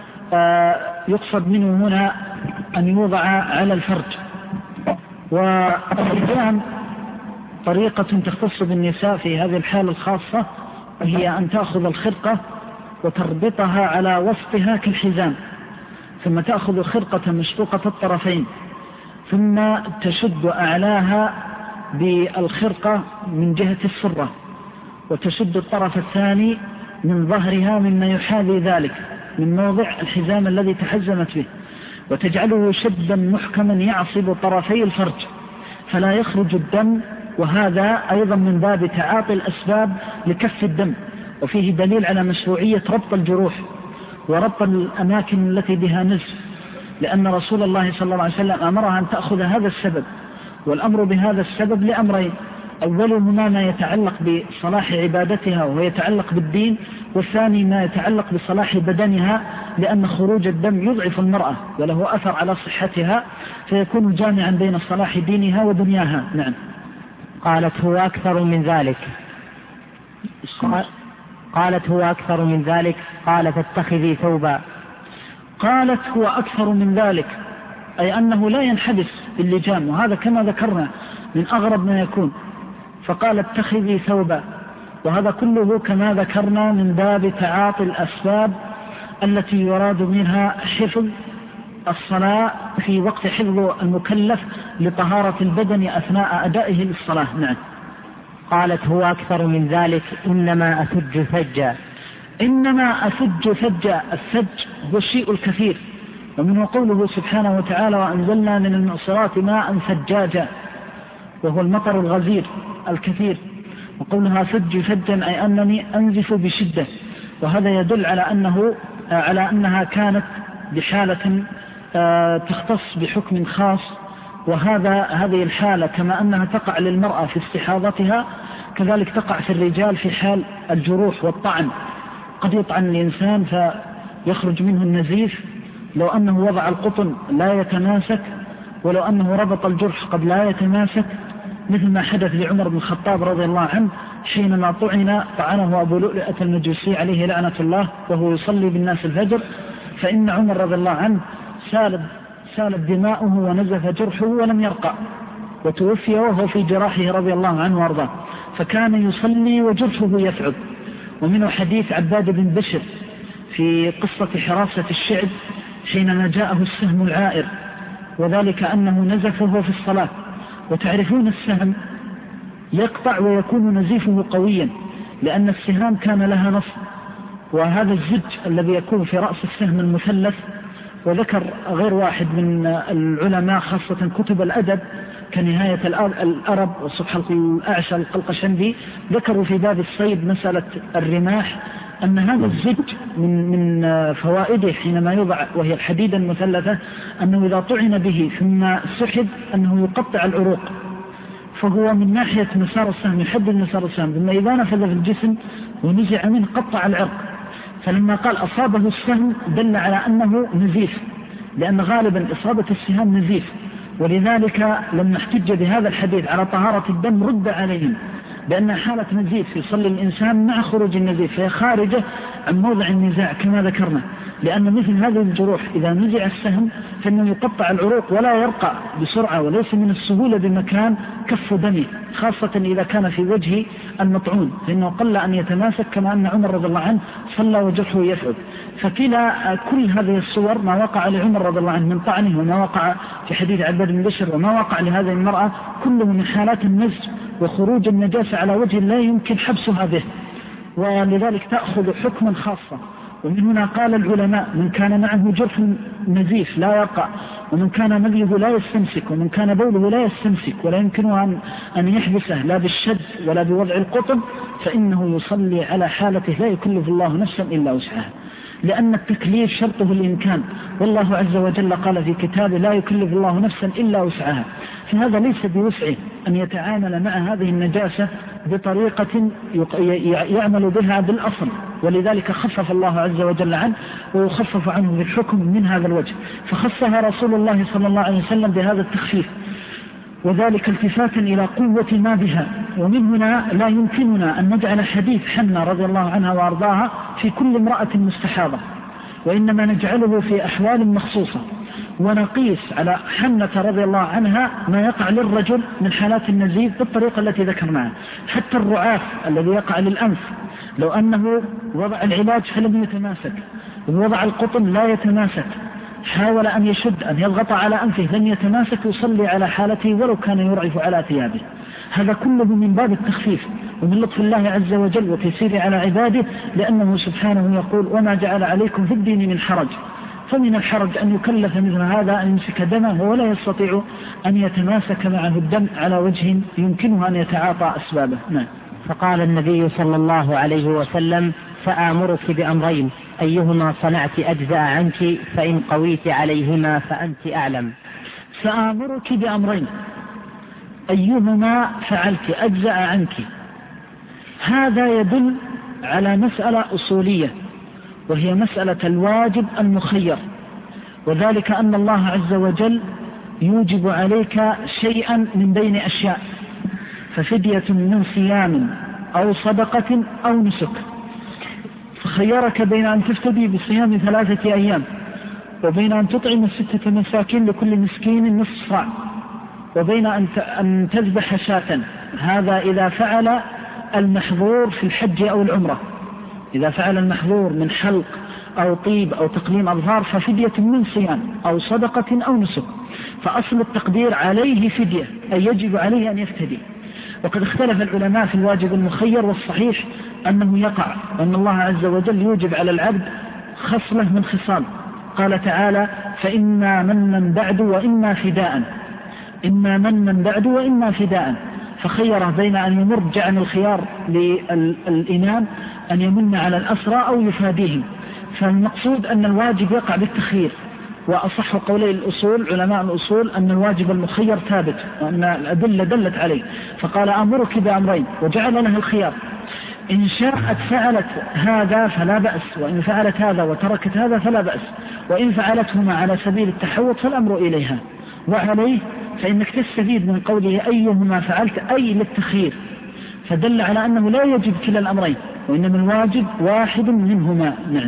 Speaker 2: يقصد منه هنا أن يوضع على الفرج. واللجام طريقة تختص بالنساء في هذه الحالة الخاصة، هي أن تأخذ الخرقة وتربطها على وسطها كالحزام، ثم تأخذ خرقة مشقوقة الطرفين، ثم تشد أعلاها بالخرقة من جهة السرة، وتشد الطرف الثاني من ظهرها مما يحاذي ذلك من موضع الحزام الذي تحزمت به، وتجعله شدا محكما يعصب طرفي الفرج فلا يخرج الدم. وهذا أيضا من باب تعاطي الأسباب لكف الدم، وفيه دليل على مشروعية ربط الجروح وربط الأماكن التي بها نزف، لأن رسول الله صلى الله عليه وسلم أمرها أن تأخذ هذا السبب. والأمر بهذا السبب لأمرين: أولهما ما يتعلق بصلاح عبادتها وهو يتعلق بالدين، والثاني ما يتعلق بصلاح بدنها، لأن خروج الدم يضعف المرأة وله أثر على صحتها، فيكون جامعا بين صلاح دينها ودنياها. نعم.
Speaker 1: قالت هو أكثر من ذلك. قالت هو أكثر من ذلك. قال فاتخذي ثوبا.
Speaker 2: قالت هو أكثر من ذلك، أي أنه لا ينحبس باللجام، وهذا كما ذكرنا من أغرب ما يكون. فقال اتخذي ثوبا، وهذا كله كما ذكرنا من باب تعاطي الأسباب التي يراد منها حفظ الصلاة في وقت حفظ المكلف لطهارة البدن أثناء أدائه للصلاة. نعم.
Speaker 1: قالت هو أكثر من ذلك إنما أثج ثجا.
Speaker 2: إنما أثج ثجا، الثج هو الشيء الكثير، ومنه قوله سبحانه وتعالى وأنزلنا من المعصرات ماء ثجاجا، وهو المطر الغزير الكثير. وقولها ثج ثجا أي أنني أنزف بشدة، وهذا يدل على أنها كانت بحالة تختص بحكم خاص. هذه الحالة كما أنها تقع للمرأة في استحاضتها، كذلك تقع في الرجال في حال الجروح والطعن. قد يطعن الإنسان فيخرج منه النزيف، لو أنه وضع القطن لا يتماسك، ولو أنه ربط الجرح قد لا يتماسك، مثل ما حدث لعمر بن الخطاب رضي الله عنه حينما طعنه أبو لؤلؤة المجوسي عليه لعنة الله وهو يصلي بالناس الفجر، فإن عمر رضي الله عنه سالت دماؤه ونزف جرحه ولم يرقى، وتوفي وهو في جراحه رضي الله عنه وارضاه، فكان يصلي وجرحه يفعل. ومنه حديث عباد بن بشر في قصة حراسة الشعب حينما جاءه السهم العائر، وذلك أنه نزفه في الصلاة. وتعرفون السهم يقطع ويكون نزيفه قويا، لأن السهام كان لها نصب، وهذا الزج الذي يكون في رأس السهم المثلث. وذكر غير واحد من العلماء خاصة كتب الأدب كنهاية الأرب والصبح الأعشى القلقشندي، ذكروا في باب الصيد مسألة الرماح أن هذا الزج من فوائده حينما يوضع وهي الحديدة المثلثة أنه إذا طعن به ثم سحب أنه يقطع العروق، فهو من ناحية مسار السهم يحدد مسار السهم، ثم إذا نفذ في الجسم ونزع منه قطع العرق. فلما قال أصابه السهم دل على أنه نزيف، لأن غالبا إصابة السهام نزيف، ولذلك لما احتج بهذا الحديث على طهارة الدم رد عليهم بأن حالة نزيف يصلي الإنسان مع خروج النزيف، فهي خارجة عن موضع النزاع كما ذكرنا، لأن مثل هذه الجروح إذا نزع السهم فإنه يقطع العروق ولا يرقى بسرعة، وليس من السهولة بمكان كف دمه، خاصة إذا كان في وجه المطعون، لأنه قل أن يتماسك، كما أن عمر رضي الله عنه صلى وجرحه يفعل. كل هذه الصور ما وقع لعمر رضي الله عنه من طعنه، وما وقع في حديث عباد بن بشر، وما وقع لهذه المرأة، كله من حالات النزج وخروج النجاسة على وجه لا يمكن حبسها به، ولذلك تأخذ حكما خاصا. ومن هنا قال العلماء: من كان معه جرح نزيف لا يقع، ومن كان مذيه لا يستمسك، ومن كان بوله لا يستمسك ولا يمكنه أن يحبسه لا بالشد ولا بوضع القطن، فإنه يصلي على حالته لا يكلف الله نفسا إلا وسعها، لأن التكليف شرطه الإمكان، والله عز وجل قال في كتابه: لا يكلف الله نفسا إلا وسعها. فهذا ليس بوسعه أن يتعامل مع هذه النجاسة بطريقة يعمل بها بالأصل، ولذلك خفف الله عز وجل عنه ويخفف عنه بالحكم من هذا الوجه، فخصها رسول الله صلى الله عليه وسلم بهذا التخفيف، وذلك التفاتا إلى قوة ما بها. ومن هنا لا يمكننا أن نجعل حديث حنة رضي الله عنها وأرضاها في كل امرأة مستحاضة، وإنما نجعله في أحوال مخصوصة. ونقيس على حنة رضي الله عنها ما يقع للرجل من حالات النزيف بالطريقة التي ذكرناها. حتى الرعاف الذي يقع للأنف لو أنه وضع العلاج فلم يتماسك، ووضع القطن لا يتماسك، حاول أن يشد أن يضغط على أنفه لن يتماسك، يصلي على حالته ولو كان يرعف على ثيابه. هذا كله من باب التخفيف ومن لطف الله عز وجل وتيسير على عباده، لأنه سبحانه يقول وما جعل عليكم في الدين من حرج. فمن الحرج أن يكلف مثل هذا أن يمسك دمه ولا يستطيع أن يتماسك معه الدم على وجه يمكنه أن يتعاطى أسبابه. نعم.
Speaker 1: فقال النبي صلى الله عليه وسلم فآمرك بأمرين أيهما صنعت أجزأ عنك فإن قويت عليهما فأنت أعلم.
Speaker 2: فآمرك بأمرين أيهما فعلت أجزأ عنك، هذا يدل على مسألة أصولية وهي مسألة الواجب المخير، وذلك أن الله عز وجل يوجب عليك شيئا من بين أشياء، ففدية من صيام أو صدقة أو نسك، فخيرك بين أن تفتدي بصيام 3 أيام وبين أن تطعم 6 مساكين لكل مسكين نصف صاع، وبين أن تذبح شاة. هذا إذا فعل المحظور في الحج أو العمرة. إذا فعل المحظور من حلق أو طيب أو تقليم أظهار ففدية من صيام أو صدقة أو نسك، فأصل التقدير عليه فدية أي يجب عليه أن يفتدي. وقد اختلف العلماء في الواجب المخير، والصحيح أنه يقع، وأن الله عز وجل يوجب على العبد خصلة من خصال. قال تعالى فإما منا بعد وإما فداء، إما منا بعد وإما فداء، فخيره بين أن يمر، جعل الخيار للإمام أن يمن على الأسرى أو يفاديهم. فالمقصود أن الواجب يقع بالتخيير، وأصح قولي الأصول علماء الأصول أن الواجب المخير ثابت وأن الأدلة دلت عليه. فقال أمرك بأمرين وجعل لها الخيار، إن شاءت فعلت هذا فلا بأس، وإن فعلت هذا وتركت هذا فلا بأس، وإن فعلتهما على سبيل التحوط فالأمر إليها. وعليه فإنك تستفيد من قوله أيهما فعلت أي للتخيير، فدل على أنه لا يجب كلا الأمرين وإنما الواجب واحد منهما. نعم.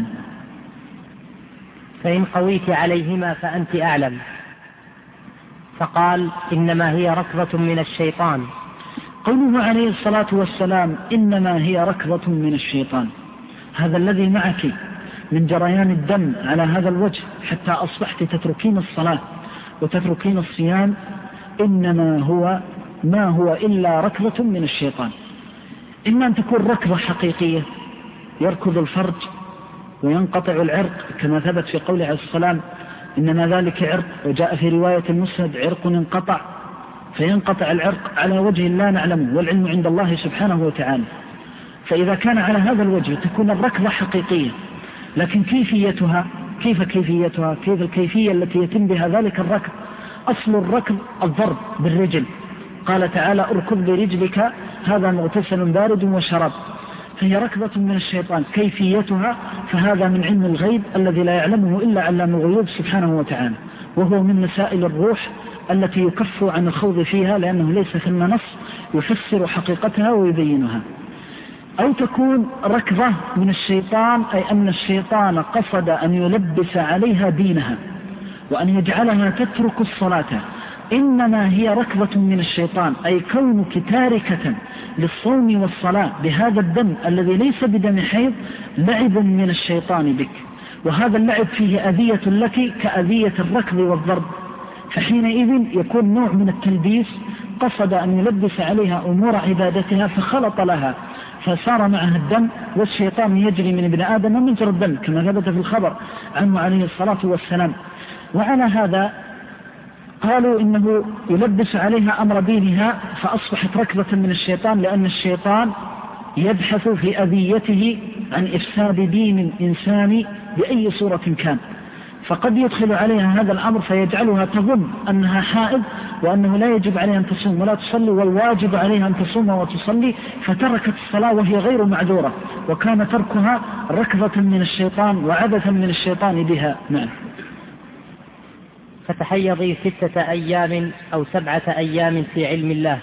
Speaker 1: فإن قويت عليهما فأنت أعلم. فقال إنما هي ركضة من الشيطان.
Speaker 2: قوله عليه الصلاة والسلام إنما هي ركضة من الشيطان، هذا الذي معك من جريان الدم على هذا الوجه حتى أصبحت تتركين الصلاة وتتركين الصيام، إنما هو ما هو إلا ركضة من الشيطان. إما أن تكون ركضة حقيقية يركض الفرج وينقطع العرق كما ثبت في قوله عليه السلام إنما ذلك عرق، وجاء في رواية المسند عرق انقطع، فينقطع العرق على وجه لا نعلمه والعلم عند الله سبحانه وتعالى. فإذا كان على هذا الوجه تكون الركضة حقيقية، لكن كيفيتها كيف الكيفية التي يتم بها ذلك الركض؟ أصل الركض الضرب بالرجل، قال تعالى اركض برجلك هذا مغتسل بارد وشراب، فهي ركضة من الشيطان. كيفيتها فهذا من علم الغيب الذي لا يعلمه إلا علام الغيوب سبحانه وتعالى، وهو من مسائل الروح التي يكف عن الخوض فيها لأنه ليس ثم نص يفسر حقيقتها ويبينها. أو تكون ركضة من الشيطان، أي أن الشيطان قصد أن يلبس عليها دينها وأن يجعلها تترك الصلاة. إنما هي ركضة من الشيطان، أي كونك تاركة للصوم والصلاة بهذا الدم الذي ليس بدم حيض لعب من الشيطان بك، وهذا اللعب فيه أذية لك كأذية الركض والضرب، فحينئذ يكون نوع من التلبيس، قصد أن يلبس عليها أمور عبادتها فخلط لها فصار معها الدم، والشيطان يجري من ابن آدم من مجرى الدم كما ثبت في الخبر عنه عليه الصلاة والسلام. وعلى هذا قالوا إنه يلبس عليها أمر دينها فأصبحت ركضة من الشيطان، لأن الشيطان يبحث في أذيته عن إفساد دين الإنسان بأي صورة كان، فقد يدخل عليها هذا الأمر فيجعلها تظن أنها حائض وأنه لا يجب عليها أن تصوم ولا تصلي، والواجب عليها أن تصوم وتصلي، فتركت الصلاة وهي غير معذورة، وكان تركها ركضة من الشيطان وعبثا من الشيطان بها. نعم.
Speaker 1: فتحيضي 6 أيام أو 7 أيام في علم الله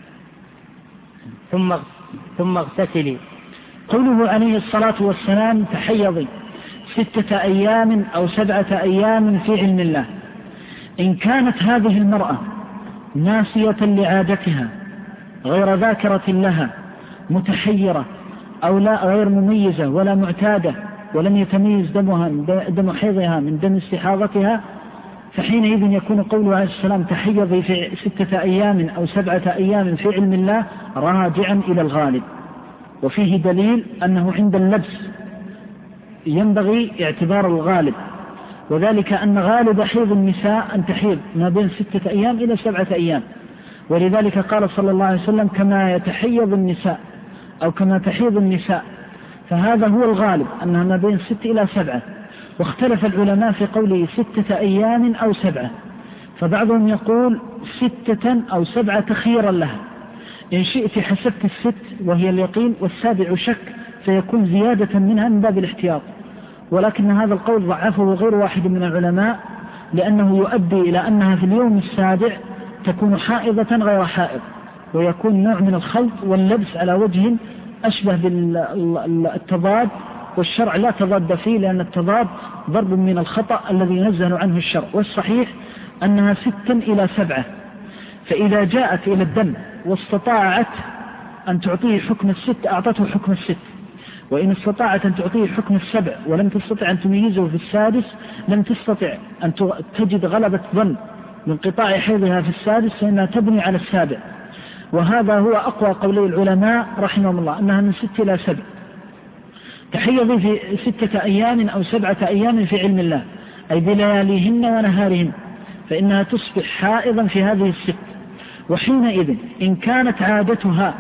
Speaker 1: ثم اغتسلي.
Speaker 2: قوله عليه الصلاة والسلام تحيضي 6 أيام أو 7 أيام في علم الله، إن كانت هذه المرأة ناسية لعادتها غير ذاكرة لها متحيرة أو لا غير مميزة ولا معتادة ولم يتميز دم حيضها من دم استحاضتها، فحينئذ يكون قوله عليه السلام تحيضي في 6 أيام أو 7 أيام في علم الله راجعا إلى الغالب. وفيه دليل أنه عند اللبس ينبغي اعتبار الغالب، وذلك أن غالب حيض النساء أن تحيض ما بين 6 أيام إلى 7 أيام، ولذلك قال صلى الله عليه وسلم كما يتحيض النساء أو كما تحيض النساء، فهذا هو الغالب أنها ما بين 6 إلى 7. واختلف العلماء في قوله 6 أيام أو 7، فبعضهم يقول 6 أو 7 تخييرا لها، إن شئت حسبت 6 وهي اليقين والسابع شك فيكون زيادة منها من باب الاحتياط، ولكن هذا القول ضعفه غير واحد من العلماء، لأنه يؤدي إلى أنها في اليوم السابع تكون حائضة غير حائض، ويكون نوع من الخلط واللبس على وجه أشبه بالتضاد، والشرع لا تضاد فيه، لأن التضاد ضرب من الخطأ الذي ينزه عنه الشرع. والصحيح أنها 6 إلى 7، فإذا جاءت إلى الدم واستطاعت أن تعطيه حكم 6 أعطته حكم 6، وإن استطاعت أن تعطيه حكم 7 ولم تستطع أن تميزه في 6 لم تستطع أن تجد غلبة ظن من قطاع حيضها في 6 فإنها تبني على 7، وهذا هو أقوى قولي العلماء رحمهم الله أنها من 6 إلى 7 تحيض في 6 أيام أو 7 أيام في علم الله، أي بلياليهن ونهارهن، فإنها تصبح حائضا في هذه 6. وحينئذ إن كانت عادتها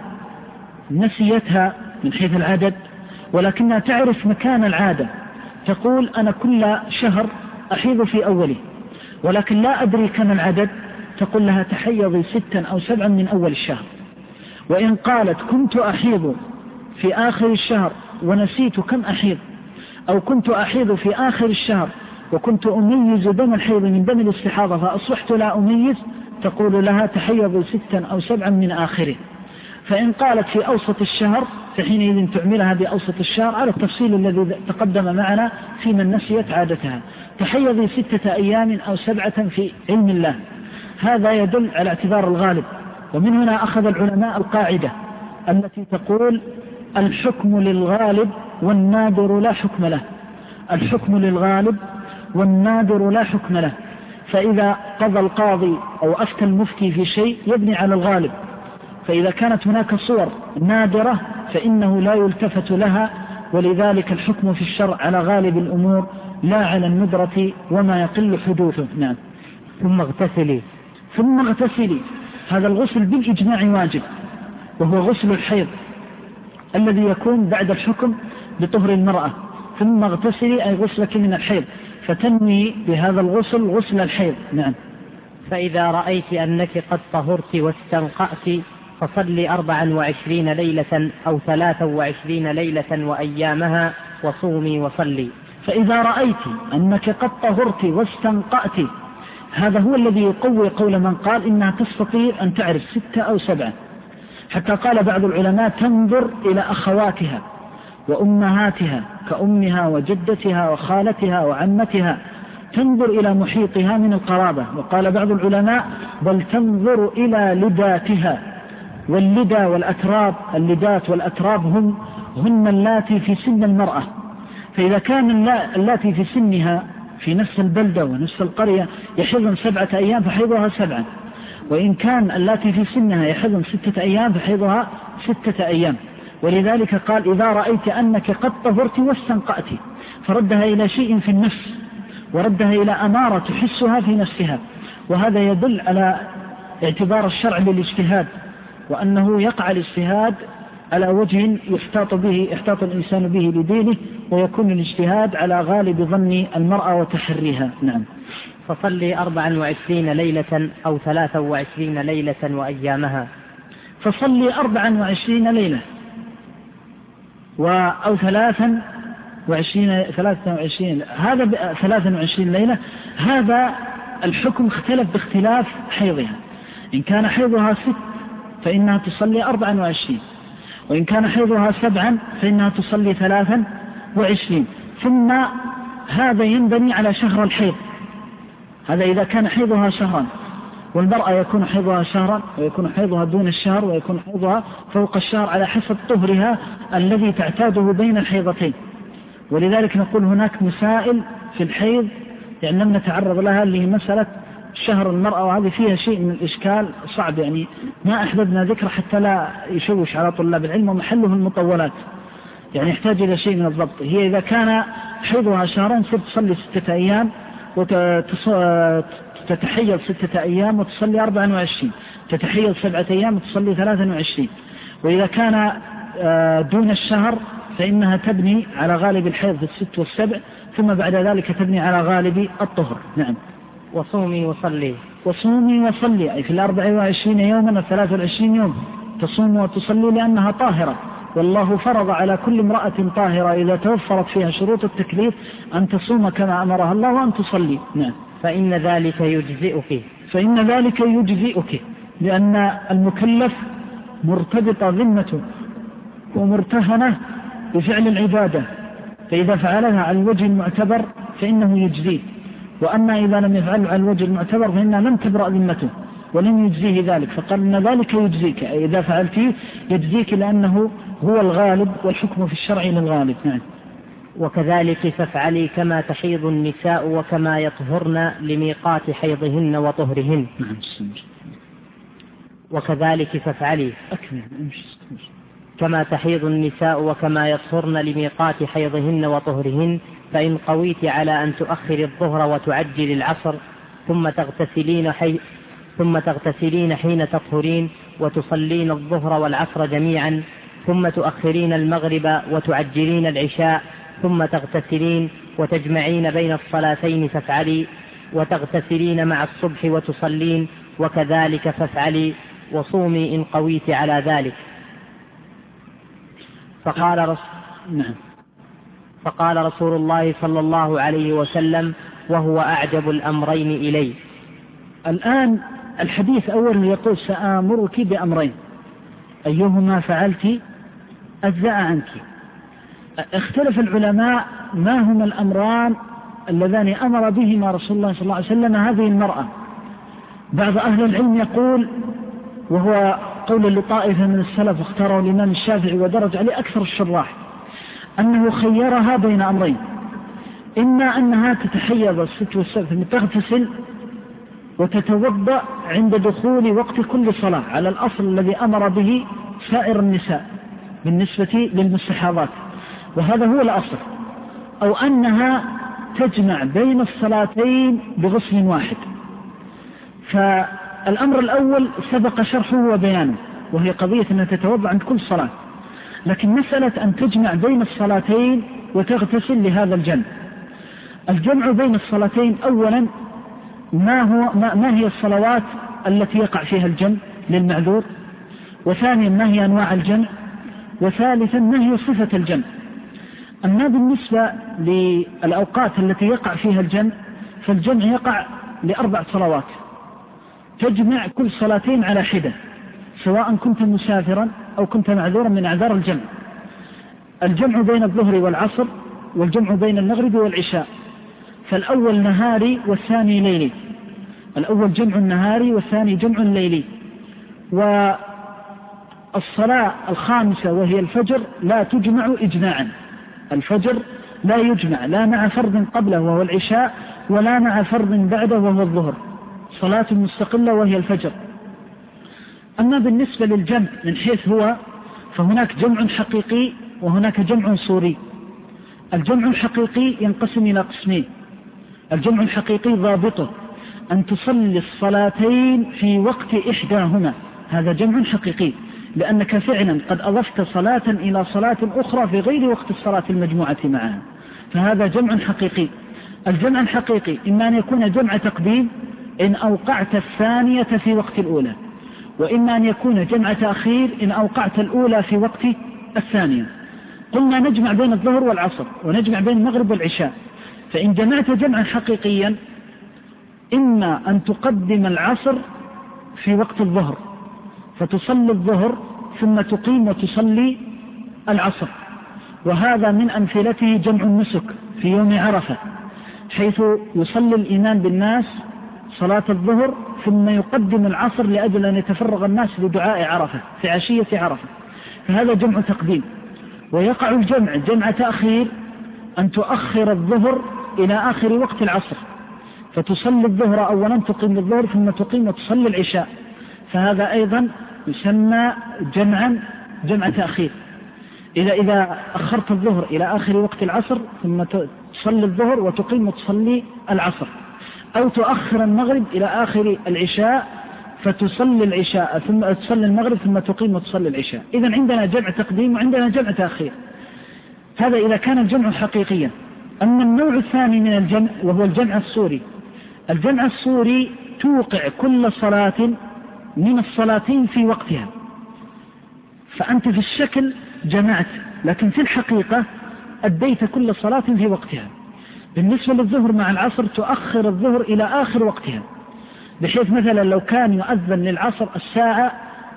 Speaker 2: نسيتها من حيث العدد ولكنها تعرف مكان العادة، تقول أنا كل شهر أحيض في أوله ولكن لا أدري كم العدد، تقول لها تحيضي 6 أو 7 من أول الشهر. وإن قالت كنت أحيض في آخر الشهر ونسيت كم أحيض، أو كنت أحيض في آخر الشهر وكنت أميز دم الحيض من دم الاستحاضة فأصبحت لا أميز، تقول لها تحيض 6 أو 7 من آخره. فإن قالت في أوسط الشهر فحينئذ تعملها بأوسط الشهر على التفصيل الذي تقدم معنا في من نسيت عادتها، تحيضي 6 أيام أو 7 في علم الله. هذا يدل على اعتبار الغالب. ومن هنا أخذ العلماء القاعدة التي تقول الحكم للغالب والنادر لا حكم له، الحكم للغالب والنادر لا حكم له. فإذا قضى القاضي أو أفتى المفتي في شيء يبني على الغالب، فإذا كانت هناك صور نادرة فإنه لا يلتفت لها، ولذلك الحكم في الشرع على غالب الأمور لا على الندرة وما يقل حدوثه. نعم. ثم اغتسلي، هذا الغسل بالإجماع واجب، وهو غسل الحيض الذي يكون بعد الحكم بطهر المرأة. ثم اغتسلي أي غسلك من الحيض، فتنوي بهذا الغسل غسل الحيض. نعم.
Speaker 1: فإذا رأيت أنك قد طهرت واستنقأت فصلي 24 ليلة أو 23 ليلة وأيامها وصومي وصلي.
Speaker 2: فإذا رأيت أنك قد طهرت واستنقأت، هذا هو الذي يقوي قول من قال إنها تستطيع أن تعرف 6 أو 7، حتى قال بعض العلماء تنظر إلى أخواتها وأمهاتها كأمها وجدتها وخالتها وعمتها، تنظر إلى محيطها من القرابة. وقال بعض العلماء بل تنظر إلى لداتها، واللدى والأتراب، اللدات والأتراب هن اللاتي في سن المرأة، فإذا كان اللاتي في سنها في نفس البلدة ونفس القرية يحضن 7 أيام فحيضها 7، وإن كان اللاتي في سنها يحضن 6 أيام فحيضها 6 أيام. ولذلك قال إذا رأيت أنك قد طهرت واستنقأت، فردها إلى شيء في النفس وردها إلى أمارة تحسها في نفسها، وهذا يدل على اعتبار الشرع للاجتهاد، وأنه يقع الاجتهاد على وجه يحتاط الإنسان به لدينه، ويكون الاجتهاد على غالب ظن المرأة وتحريها. نعم.
Speaker 1: فصلي 24 ليلة أو 23 ليلة وأيامها.
Speaker 2: فصلي 24 ليلة أو 23 هذا 23 ليلة. هذا الحكم اختلف باختلاف حيضها، إن كان حيضها 6 فإنها تصلي 24، وإن كان حيضها 7 فإنها تصلي 23. ثم هذا ينبني على شهر الحيض، هذا إذا كان حيضها شهرا، والمرأة يكون حيضها شهرا ويكون حيضها دون الشهر ويكون حيضها فوق الشهر على حسب طهرها الذي تعتاده بين الحيضتين. ولذلك نقول هناك مسائل في الحيض يعني لم نتعرض لها، اللي هي مسألة شهر المرأة، وهذه فيها شيء من الإشكال صعب، يعني ما أحببنا ذكر حتى لا يشوش على طلاب العلم، ومحله المطولات يعني يحتاج إلى شيء من الضبط. هي إذا كان حيضها شهرا تصير تصلي 6 أيام وتتحيض 6 أيام وتصلي 24، تتحيض 7 أيام وتصلي 23. وإذا كان دون الشهر فإنها تبني على غالب الحيض في 6 و7، ثم بعد ذلك تبني على غالب الطهر. نعم.
Speaker 1: وصومي وصلي،
Speaker 2: وصومي وصلي أي في 24 يوما و23 يوم تصوم وتصلي لأنها طاهرة، والله فرض على كل امرأة طاهرة إذا توفرت فيها شروط التكليف أن تصوم كما أمرها الله وأن تصلي. نعم.
Speaker 1: فإن ذلك يجزئك،
Speaker 2: فإن ذلك يجزئك، لأن المكلف مرتبطة ذمته ومرتهنة بفعل العبادة، فإذا فعلها على الوجه المعتبر فإنه يجزيه، وأما إذا لم يفعل على الوجه المعتبر فإنها لم تبرأ ذمته ولم يجزيه ذلك، فقال إن ذلك يجزيك، أي إذا فعلتيه يجزيك لأنه هو الغالب والحكم في الشرع للغالب. نعم.
Speaker 1: وكذلك فافعلي كما تحيض النساء وكما يطهرن لميقات حيضهن وطهرهن.
Speaker 2: نعم.
Speaker 1: وكذلك فافعلي كما تحيض النساء وكما يطهرن لميقات حيضهن وطهرهن، فإن قويت على أن تؤخر الظهر وتعجل العصر ثم تغتسلين حين تطهرين وتصلين الظهر والعصر جميعا، ثم تؤخرين المغرب وتعجلين العشاء، ثم تغتسلين وتجمعين بين الصلاتين فافعلي، وتغتسلين مع الصبح وتصلين، وكذلك فافعلي، وصومي إن قويت على ذلك. فقال رسول الله صلى الله عليه وسلم وهو أعجب الأمرين إلي.
Speaker 2: الآن الحديث أولا يقول سآمرك بأمرين أيهما فعلت أجزأ عنك. اختلف العلماء ما هما الأمران اللذان أمر بهما رسول الله صلى الله عليه وسلم هذه المرأة. بعض أهل العلم يقول، وهو قول لطائفة من السلف اختاره الإمام الشافعي ودرج عليه أكثر الشراح، أنه خيرها بين أمرين: إما أنها تتحيض 6 و7 ثم تغتسل وتتوضأ عند دخول وقت كل صلاة على الأصل الذي أمر به سائر النساء بالنسبة للمستحاضات، وهذا هو الأصل، أو أنها تجمع بين الصلاتين بغسل واحد. فالأمر الأول سبق شرحه وبيانه، وهي قضية أنها تتوضأ عند كل صلاة، لكن مسألة أن تجمع بين الصلاتين وتغتسل لهذا الجمع. الجمع بين الصلاتين أولا ما هي الصلوات التي يقع فيها الجمع للمعذور، وثانيا ما هي أنواع الجمع، وثالثا ما هي صفة الجمع. أما بالنسبة للأوقات التي يقع فيها الجمع فالجمع يقع ل4 صلوات تجمع كل صلاتين على حدة، سواء كنت مسافرا أو كنت معذورا من أعذار الجمع. الجمع بين الظهر والعصر، والجمع بين المغرب والعشاء، فالأول نهاري والثاني ليلي. الأول جمع نهاري والثاني جمع ليلي. والصلاة الخامسة وهي الفجر لا تجمع إجماعا. الفجر لا يجمع لا مع فرض قبله وهو العشاء ولا مع فرض بعده وهو الظهر، صلاة مستقلة وهي الفجر. أما بالنسبة للجمع من حيث هو فهناك جمع حقيقي وهناك جمع صوري. الجمع الحقيقي ينقسم إلى قسمين: الجمع الحقيقي ضابطه أن تصلي الصلاتين في وقت إحداهما، هذا جمع حقيقي، لأنك فعلا قد أضفت صلاة إلى صلاة أخرى في غير وقت الصلاة المجموعة معها، فهذا جمع حقيقي. الجمع الحقيقي إما أن يكون جمع تقديم إن أوقعت الثانية في وقت الأولى، وإما أن يكون جمع تأخير إن أوقعت الأولى في وقت الثانية. قلنا نجمع بين الظهر والعصر ونجمع بين المغرب والعشاء، فإن جمعت جمعا حقيقيا إما أن تقدم العصر في وقت الظهر فتصلي الظهر ثم تقيم وتصلي العصر، وهذا من أمثلته جمع النسك في يوم عرفة، حيث يصلي الإمام بالناس صلاة الظهر ثم يقدم العصر لأجل أن يتفرغ الناس لدعاء عرفة في عشية عرفة، فهذا جمع تقديم. ويقع الجمع جمع تأخير، أن تؤخر الظهر إلى آخر وقت العصر، فتصلي الظهر أولا تقيم الظهر ثم تقيم وتصلي العشاء، فهذا أيضا يسمى جمع تأخير. إذا أخرت الظهر إلى آخر وقت العصر ثم تصلي الظهر وتقيم وتصلي العصر، أو تؤخر المغرب إلى آخر العشاء فتصلي العشاء ثم تصلي المغرب ثم تقيم وتصلي العشاء. إذن عندنا جمع تقديم وعندنا جمع تأخير، هذا إذا كان الجمع حقيقيا. أما النوع الثاني من الجمع وهو الجمع الصوري، الجمع الصوري توقع كل صلاة من الصلاتين في وقتها، فأنت في الشكل جمعت لكن في الحقيقة أديت كل صلاة في وقتها. بالنسبة للظهر مع العصر تؤخر الظهر إلى آخر وقتها، بحيث مثلا لو كان يؤذن للعصر الساعة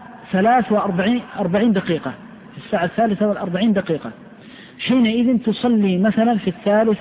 Speaker 2: 43 دقيقة، في الساعة 43 دقيقة، حينئذ تصلي مثلا في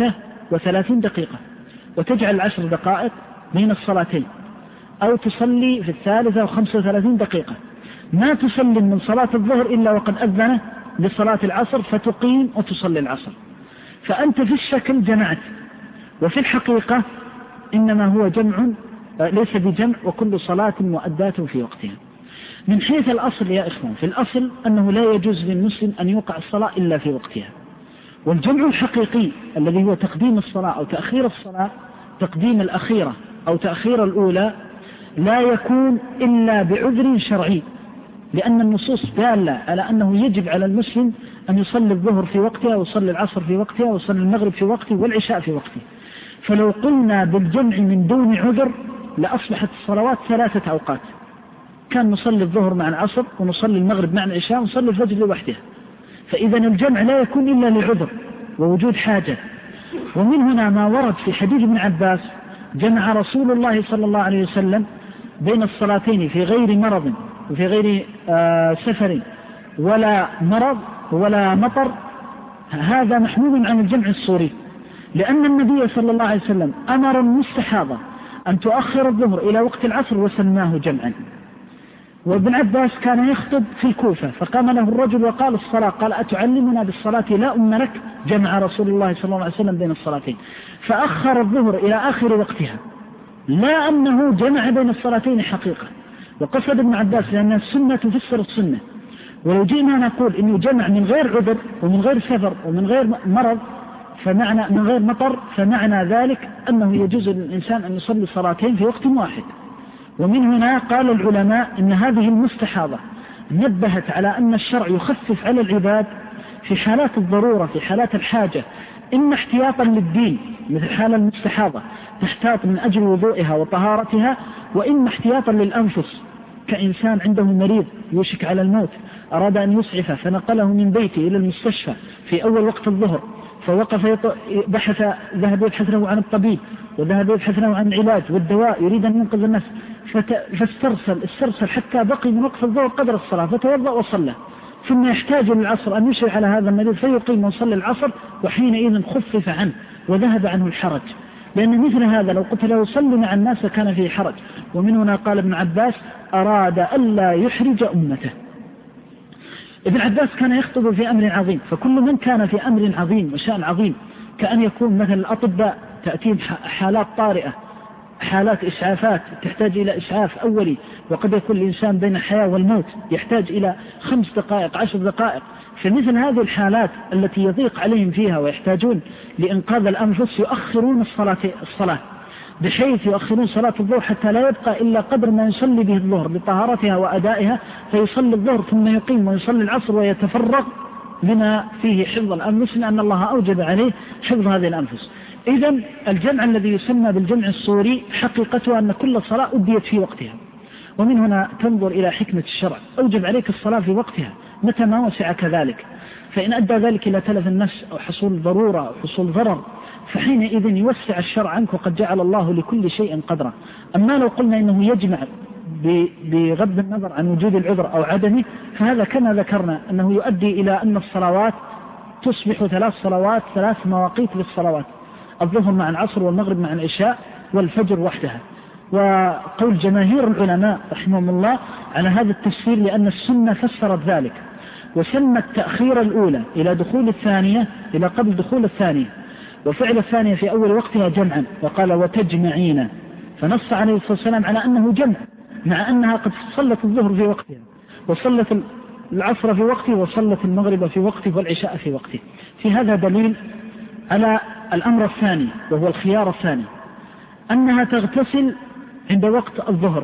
Speaker 2: 33 دقيقة وتجعل 10 دقائق بين الصلاتين، أو تصلي في 35 دقيقة، ما تسلم من صلاة الظهر إلا وقد أذن لصلاة العصر فتقيم وتصلي العصر. فأنت في الشكل جمعت، وفي الحقيقة إنما هو جمع ليس بجمع، وكل صلاة مؤداة في وقتها. من حيث الأصل يا إخوان، في الأصل أنه لا يجوز للمسلم أن يوقع الصلاة إلا في وقتها. والجمع الحقيقي الذي هو تقديم الصلاة أو تأخير الصلاة، تقديم الأخيرة أو تأخير الأولى، لا يكون إلا بعذر شرعي، لأن النصوص دالة على أنه يجب على المسلم أن يصلي الظهر في وقتها ويصلي العصر في وقتها ويصلي المغرب في وقته والعشاء في وقته. فلو قلنا بالجمع من دون عذر لأصبحت الصلوات 3 أوقات، كان نصلي الظهر مع العصر ونصلي المغرب مع العشاء ونصلي الفجر لوحده. فإذا الجمع لا يكون إلا لعذر ووجود حاجة. ومن هنا ما ورد في حديث ابن عباس: جمع رسول الله صلى الله عليه وسلم بين الصلاتين في غير مرض وفي غير سفر ولا مرض ولا مطر. هذا محمول عن الجمع الصوري، لأن النبي صلى الله عليه وسلم أمر المستحاضة أن تؤخر الظهر إلى وقت العصر وسماه جمعا. وابن عباس كان يخطب في الكوفة، فقام له الرجل وقال: الصلاة. قال: أتعلمنا بالصلاة لا أم لك؟ جمع رسول الله صلى الله عليه وسلم بين الصلاتين، فأخر الظهر إلى آخر وقتها، لا أنه جمع بين الصلاتين حقيقة. وقصد ابن عباس لأن السنة تفسر السنة، ولو جئنا نقول إنه جمع من غير عذر ومن غير سفر ومن غير مرض فمعنى من غير مطر، فمعنى ذلك أنه يجوز للإنسان أن يصلي صلاتين في وقت واحد. ومن هنا قال العلماء إن هذه المستحاضة نبهت على أن الشرع يخفف على العباد في حالات الضرورة، في حالات الحاجة، إما احتياطا للدين مثل حال المستحاضة تحتاط من أجل وضوئها وطهارتها، وإما احتياطا للأنفس كإنسان عنده مريض يوشك على الموت أراد أن يسعفه فنقله من بيته إلى المستشفى في أول وقت الظهر، فوقف ذهب يبحث له عن الطبيب وذهب يبحث له عن العلاج والدواء، يريد أن ينقذ النفس، فاسترسل حتى بقي من وقت الظهر قدر الصلاة فتوضأ وصلى، ثم يحتاج للعصر أن يشرع على هذا المريض فيقيم ويصلي العصر، وحينئذ خفف عنه وذهب عنه الحرج. لأن مثل هذا لو قلت له صل مع الناس كان فيه حرج. ومن هنا قال ابن عباس: أراد ألا يحرج أمته. ابن عباس كان يخطب في أمر عظيم، فكل من كان في أمر عظيم وشأن عظيم كأن يكون مثل الأطباء تأتيهم حالات طارئة، حالات إسعافات تحتاج إلى إسعاف أولي، وقد يكون الإنسان بين الحياة والموت يحتاج إلى 5 دقائق 10 دقائق، فمثل هذه الحالات التي يضيق عليهم فيها ويحتاجون لإنقاذ الأنفس يؤخرون الصلاة بحيث يؤخرون صلاة الظهر حتى لا يبقى إلا قدر ما يصلي به الظهر لطهارتها وأدائها، فيصلي الظهر ثم يقيم ويصلي العصر ويتفرغ لما فيه حفظ الأنفس، لأن الله أوجب عليه حفظ هذه الأنفس. إذن الجمع الذي يسمى بالجمع الصوري حقيقته أن كل صلاة أديت في وقتها. ومن هنا تنظر إلى حكمة الشرع، أوجب عليك الصلاة في وقتها متى ما وسع كذلك، فإن أدى ذلك إلى تلف النفس أو حصول ضرورة أو حصول ضرر فحينئذ يوسع الشرع عنك، وقد جعل الله لكل شيء قدرا. أما لو قلنا إنه يجمع بغض النظر عن وجود العذر أو عدمه، فهذا كما ذكرنا أنه يؤدي إلى أن الصلوات تصبح 3 صلوات 3 مواقيت للصلوات: الظهر مع العصر والمغرب مع العشاء والفجر وحدها. وقول جماهير العلماء رحمهم الله على هذا التفسير، لأن السنة فسرت ذلك وسمت تأخير الأولى إلى دخول الثانية إلى قبل دخول الثانية، وفعل الثانية في أول وقتها جمعا، وقال وتجمعين، فنص عليه الصلاة والسلام على أنه جمع، مع أنها قد صلت الظهر في وقتها وصلت العصر في وقته وصلت المغرب في وقته والعشاء في وقته. في هذا دليل على الأمر الثاني، وهو الخيار الثاني، أنها تغتسل عند وقت الظهر،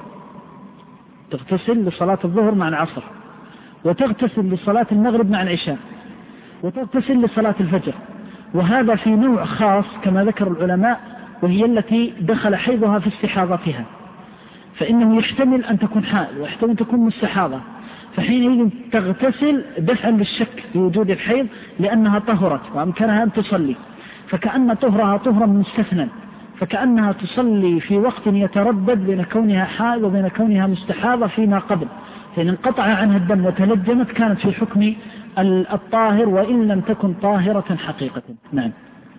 Speaker 2: تغتسل لصلاة الظهر مع العصر، وتغتسل لصلاة المغرب مع العشاء، وتغتسل لصلاة الفجر. وهذا في نوع خاص كما ذكر العلماء، وهي التي دخل حيضها في استحاضتها، فإنه يحتمل أن تكون حائض ويحتمل أن تكون مستحاضة، فحينئذ تغتسل دفعا للشك في وجود الحيض لأنها طهرت وأمكنها أن تصلي، فكأن طهرها طهرا مستثنى، فكأنها تصلي في وقت يتردد بين كونها حائض وبين كونها مستحاضة فيما قبل، فإن انقطع عنها الدم وتلجمت كانت في حكم الطاهر وإن لم تكن طاهرة حقيقة. نعم.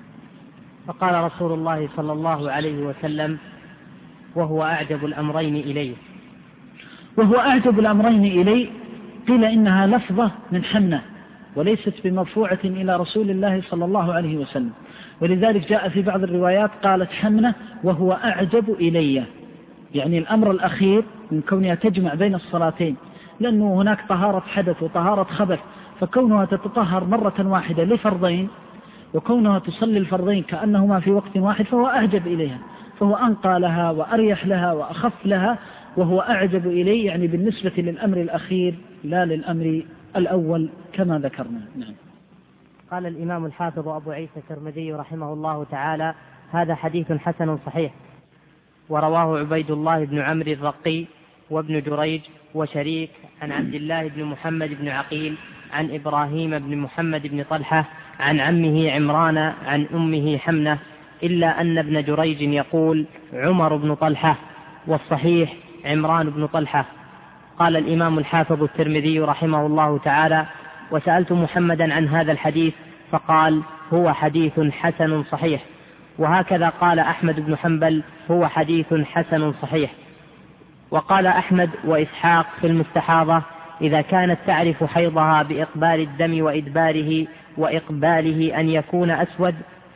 Speaker 1: فقال رسول الله صلى الله عليه وسلم وهو أعجب الأمرين إليه.
Speaker 2: وهو أعجب الأمرين إليه، قيل إنها لفظة من حمنة وليست بمرفوعة إلى رسول الله صلى الله عليه وسلم، ولذلك جاء في بعض الروايات قالت حمنة وهو أعجب إلي، يعني الأمر الأخير من كونها تجمع بين الصلاتين، لأنه هناك طهارة حدث وطهارة خبث، فكونها تتطهر مرة واحدة لفرضين وكونها تصلي الفرضين كأنهما في وقت واحد فهو أعجب إليها، فهو أنقى لها وأريح لها وأخف لها، وهو أعجب إليه يعني بالنسبة للأمر الأخير لا للأمر الأول كما ذكرنا. نعم.
Speaker 1: قال الإمام الحافظ أبو عيسى الترمذي رحمه الله تعالى هذا حديث حسن صحيح، ورواه عبيد الله بن عمرو الرقي وابن جريج وشريك عن عبد الله بن محمد بن عقيل عن إبراهيم بن محمد بن طلحة عن عمه عمران عن أمه حمنة، إلا أن ابن جريج يقول عمر بن طلحة والصحيح عمران بن طلحة. قال الإمام الحافظ الترمذي رحمه الله تعالى وسألت محمدا عن هذا الحديث فقال هو حديث حسن صحيح، وهكذا قال أحمد بن حنبل هو حديث حسن صحيح. وقال أحمد وإسحاق في المستحاضة إذا كانت تعرف حيضها بإقبال الدم وإدباره وإقباله أن يكون أسود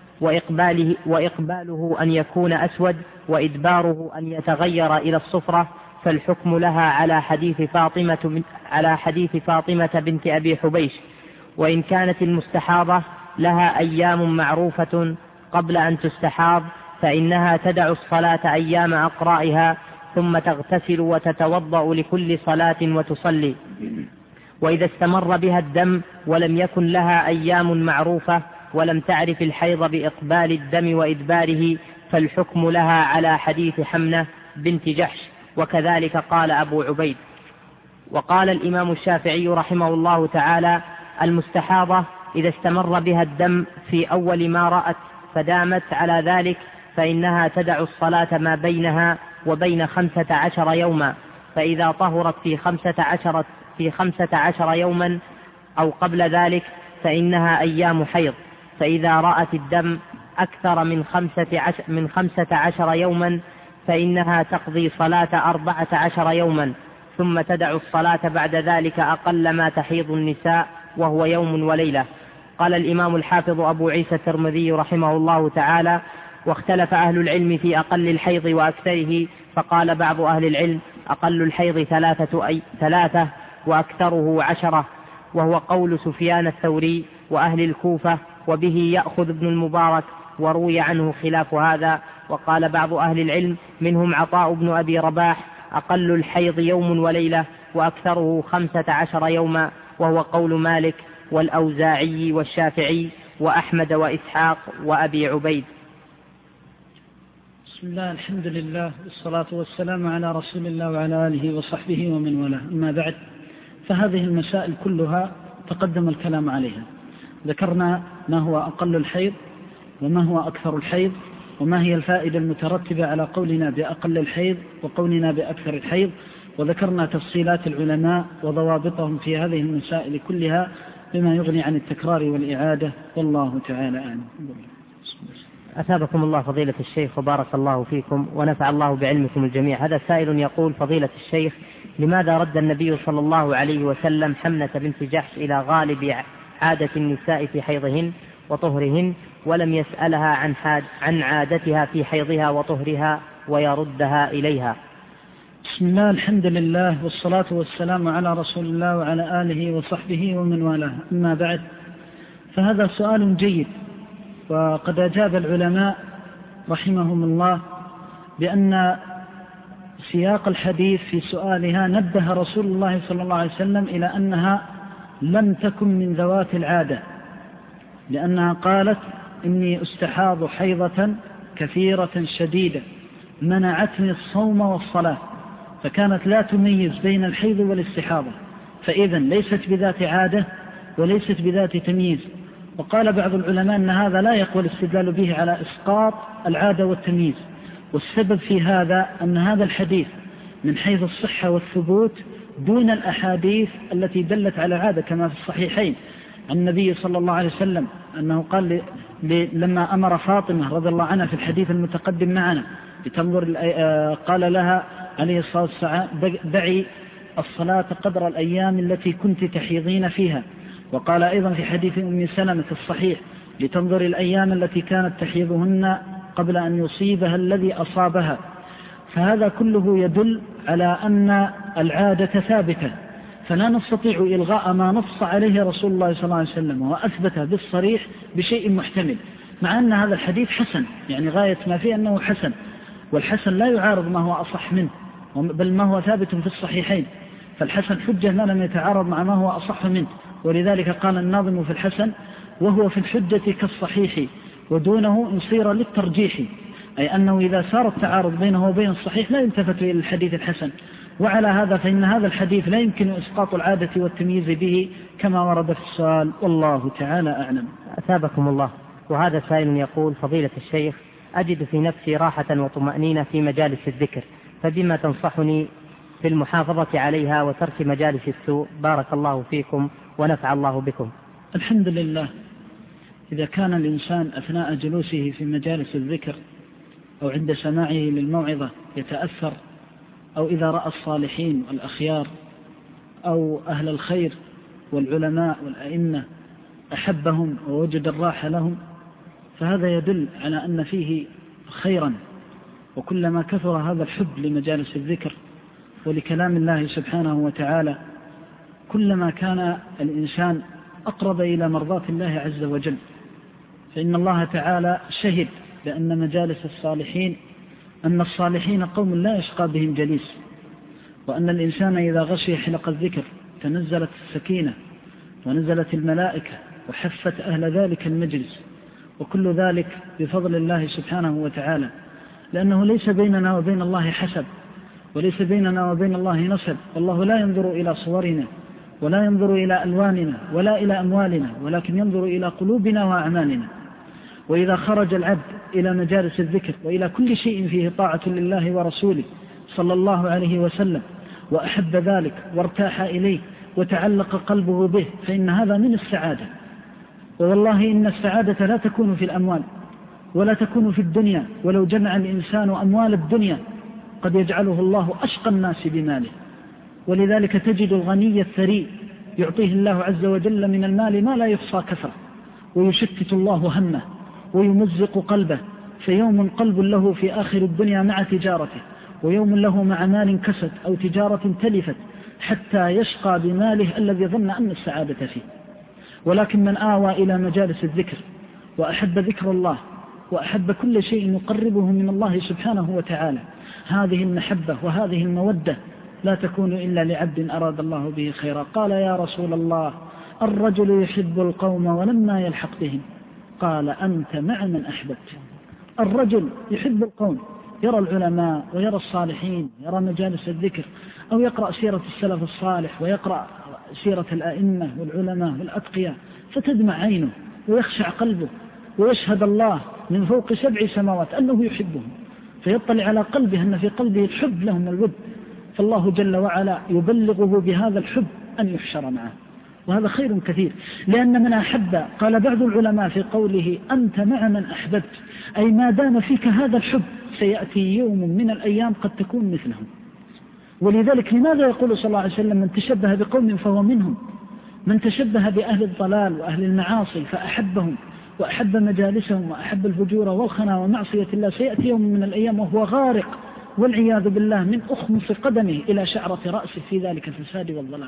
Speaker 1: وإقباله أن يكون أسود وإدباره أن يتغير إلى الصفرة، فالحكم لها على حديث فاطمة بنت أبي حبيش. وإن كانت المستحاضة لها أيام معروفة قبل أن تستحاض فإنها تدع الصلاة أيام أقرائها ثم تغتسل وتتوضأ لكل صلاة وتصلي. وإذا استمر بها الدم ولم يكن لها أيام معروفة ولم تعرف الحيض بإقبال الدم وإدباره فالحكم لها على حديث حمنة بنت جحش، وكذلك قال أبو عبيد. وقال الإمام الشافعي رحمه الله تعالى المستحاضة إذا استمر بها الدم في أول ما رأت فدامت على ذلك فإنها تدع الصلاة ما بينها وبين 15 يوما، فإذا طهرت في 15 يوما أو قبل ذلك فإنها أيام حيض، فإذا رأت الدم أكثر من 15 يوما فإنها تقضي صلاة 14 يوما، ثم تدع الصلاة بعد ذلك أقل ما تحيض النساء وهو يوم وليلة. قال الإمام الحافظ أبو عيسى الترمذي رحمه الله تعالى واختلف أهل العلم في أقل الحيض وأكثره، فقال بعض أهل العلم أقل الحيض 3 وأكثره 10، وهو قول سفيان الثوري وأهل الكوفة، وبه يأخذ ابن المبارك، وروي عنه خلاف هذا. وقال بعض أهل العلم منهم عطاء بن أبي رباح أقل الحيض يوم وليلة وأكثره 15 يوما، وهو قول مالك والأوزاعي والشافعي وأحمد وإسحاق وأبي عبيد.
Speaker 2: بسم الله، الحمد لله والصلاة والسلام على رسول الله وعلى آله وصحبه ومن والاه، أما بعد، فهذه المسائل كلها تقدم الكلام عليها. ذكرنا ما هو أقل الحيض وما هو أكثر الحيض، وما هي الفائدة المترتبة على قولنا بأقل الحيض وقولنا بأكثر الحيض، وذكرنا تفصيلات العلماء وضوابطهم في هذه المسائل كلها بما يغني عن التكرار والإعادة، والله تعالى أعلم.
Speaker 1: أثابكم الله فضيلة الشيخ وبارك الله فيكم ونفع الله بعلمكم الجميع. هذا سائل يقول: فضيلة الشيخ، لماذا رد النبي صلى الله عليه وسلم حمنة بنت جحش إلى غالب عادة النساء في حيضهن وطهرهن ولم يسألها عن عادتها في حيضها وطهرها ويردها إليها؟
Speaker 2: بسم الله، الحمد لله، والصلاة والسلام على رسول الله وعلى آله وصحبه ومن والاه. أما بعد، فهذا سؤال جيد، وقد أجاب العلماء رحمهم الله بأن سياق الحديث في سؤالها نبه رسول الله صلى الله عليه وسلم إلى أنها لم تكن من ذوات العادة، لأنها قالت: إني أستحاض حيضة كثيرة شديدة منعتني الصوم والصلاة، فكانت لا تميز بين الحيض والاستحاضة، فإذا ليست بذات عادة وليست بذات تمييز. وقال بعض العلماء أن هذا لا يقوى الاستدلال به على إسقاط العادة والتمييز، والسبب في هذا أن هذا الحديث من حيث الصحة والثبوت دون الأحاديث التي دلت على عادة، كما في الصحيحين عن النبي صلى الله عليه وسلم أنه قال لما أمر فاطمة رضي الله عنها في الحديث المتقدم معنا لتنظر، قال لها عليه الصلاة والسلام: دعي الصلاة قدر الأيام التي كنت تحيضين فيها. وقال أيضا في حديث أم سلمة الصحيح: لتنظر الأيام التي كانت تحيضهن قبل أن يصيبها الذي أصابها. فهذا كله يدل على أن العادة ثابتة، فلا نستطيع إلغاء ما نص عليه رسول الله صلى الله عليه وسلم وأثبته بالصريح بشيء محتمل، مع أن هذا الحديث حسن، يعني غاية ما فيه أنه حسن، والحسن لا يعارض ما هو أصح منه، بل ما هو ثابت في الصحيحين، فالحسن حجة ما لم يتعارض مع ما هو أصح منه. ولذلك قال الناظم في الحسن: وهو في الحجة كالصحيح ودونه يصير للترجيح، أي أنه إذا صار التعارض بينه وبين الصحيح لا يلتفت إلى الحديث الحسن. وعلى هذا فإن هذا الحديث لا يمكن إسقاط العادة والتمييز به كما ورد في السؤال، والله تعالى أعلم.
Speaker 1: أثابكم الله. وهذا سائل يقول: فضيلة الشيخ، أجد في نفسي راحة وطمأنينة في مجالس الذكر، فبما تنصحني في المحافظة عليها وترك مجالس السوء؟ بارك الله فيكم ونفع الله بكم.
Speaker 2: الحمد لله، إذا كان الإنسان أثناء جلوسه في مجالس الذكر أو عند سماعه للموعظة يتأثر، أو إذا رأى الصالحين والأخيار أو أهل الخير والعلماء والأئمة أحبهم ووجد الراحة لهم، فهذا يدل على أن فيه خيرا. وكلما كثر هذا الحب لمجالس الذكر ولكلام الله سبحانه وتعالى، كلما كان الإنسان أقرب إلى مرضاة الله عز وجل. فإن الله تعالى شهد بأن مجالس الصالحين، أن الصالحين قوم لا يشقى بهم جليس، وأن الإنسان إذا غشي حلق الذكر تنزلت السكينة ونزلت الملائكة وحفت أهل ذلك المجلس، وكل ذلك بفضل الله سبحانه وتعالى، لأنه ليس بيننا وبين الله حسب، وليس بيننا وبين الله نسب. والله لا ينظر إلى صورنا ولا ينظر إلى ألواننا ولا إلى أموالنا، ولكن ينظر إلى قلوبنا وأعمالنا. وإذا خرج العبد إلى مجالس الذكر وإلى كل شيء فيه طاعة لله ورسوله صلى الله عليه وسلم وأحب ذلك وارتاح إليه وتعلق قلبه به، فإن هذا من السعادة. والله إن السعادة لا تكون في الأموال ولا تكون في الدنيا، ولو جمع الإنسان أموال الدنيا قد يجعله الله أشقى الناس بماله. ولذلك تجد الغني الثري يعطيه الله عز وجل من المال ما لا يحصى كثرة، ويشتت الله همه ويمزق قلبه، فيوم قلب له في آخر الدنيا مع تجارته، ويوم له مع مال كسد أو تجارة تلفت، حتى يشقى بماله الذي ظن أن السعادة فيه. ولكن من آوى إلى مجالس الذكر وأحب ذكر الله وأحب كل شيء يقربه من الله سبحانه وتعالى، هذه المحبة وهذه المودة لا تكون إلا لعبد أراد الله به خيرا. قال: يا رسول الله، الرجل يحب القوم ولما يلحق بهم. قال: أنت مع من أحببت. الرجل يحب القوم، يرى العلماء ويرى الصالحين، يرى مجالس الذكر، أو يقرأ سيرة السلف الصالح ويقرأ سيرة الأئمة والعلماء والأتقياء، فتدمع عينه ويخشع قلبه ويشهد الله من فوق 7 سماوات أنه يحبهم، فيطلع على قلبه أن في قلبه الحب لهم الود، فالله جل وعلا يبلغه بهذا الحب أن يحشر معه. وهذا خير كثير. لأن من أحب، قال بعض العلماء في قوله أنت مع من أحببت، أي ما دام فيك هذا الحب سيأتي يوم من الأيام قد تكون مثلهم. ولذلك لماذا يقول صلى الله عليه وسلم من تشبه بقوم فهو منهم؟ من تشبه بأهل الضلال وأهل المعاصي فأحبهم وأحب مجالسهم وأحب الفجور والخنا ومعصية الله، سيأتي يوم من الأيام وهو غارق والعياذ بالله من أخمص قدمه إلى شعرة رأسه في ذلك الفساد والضلال،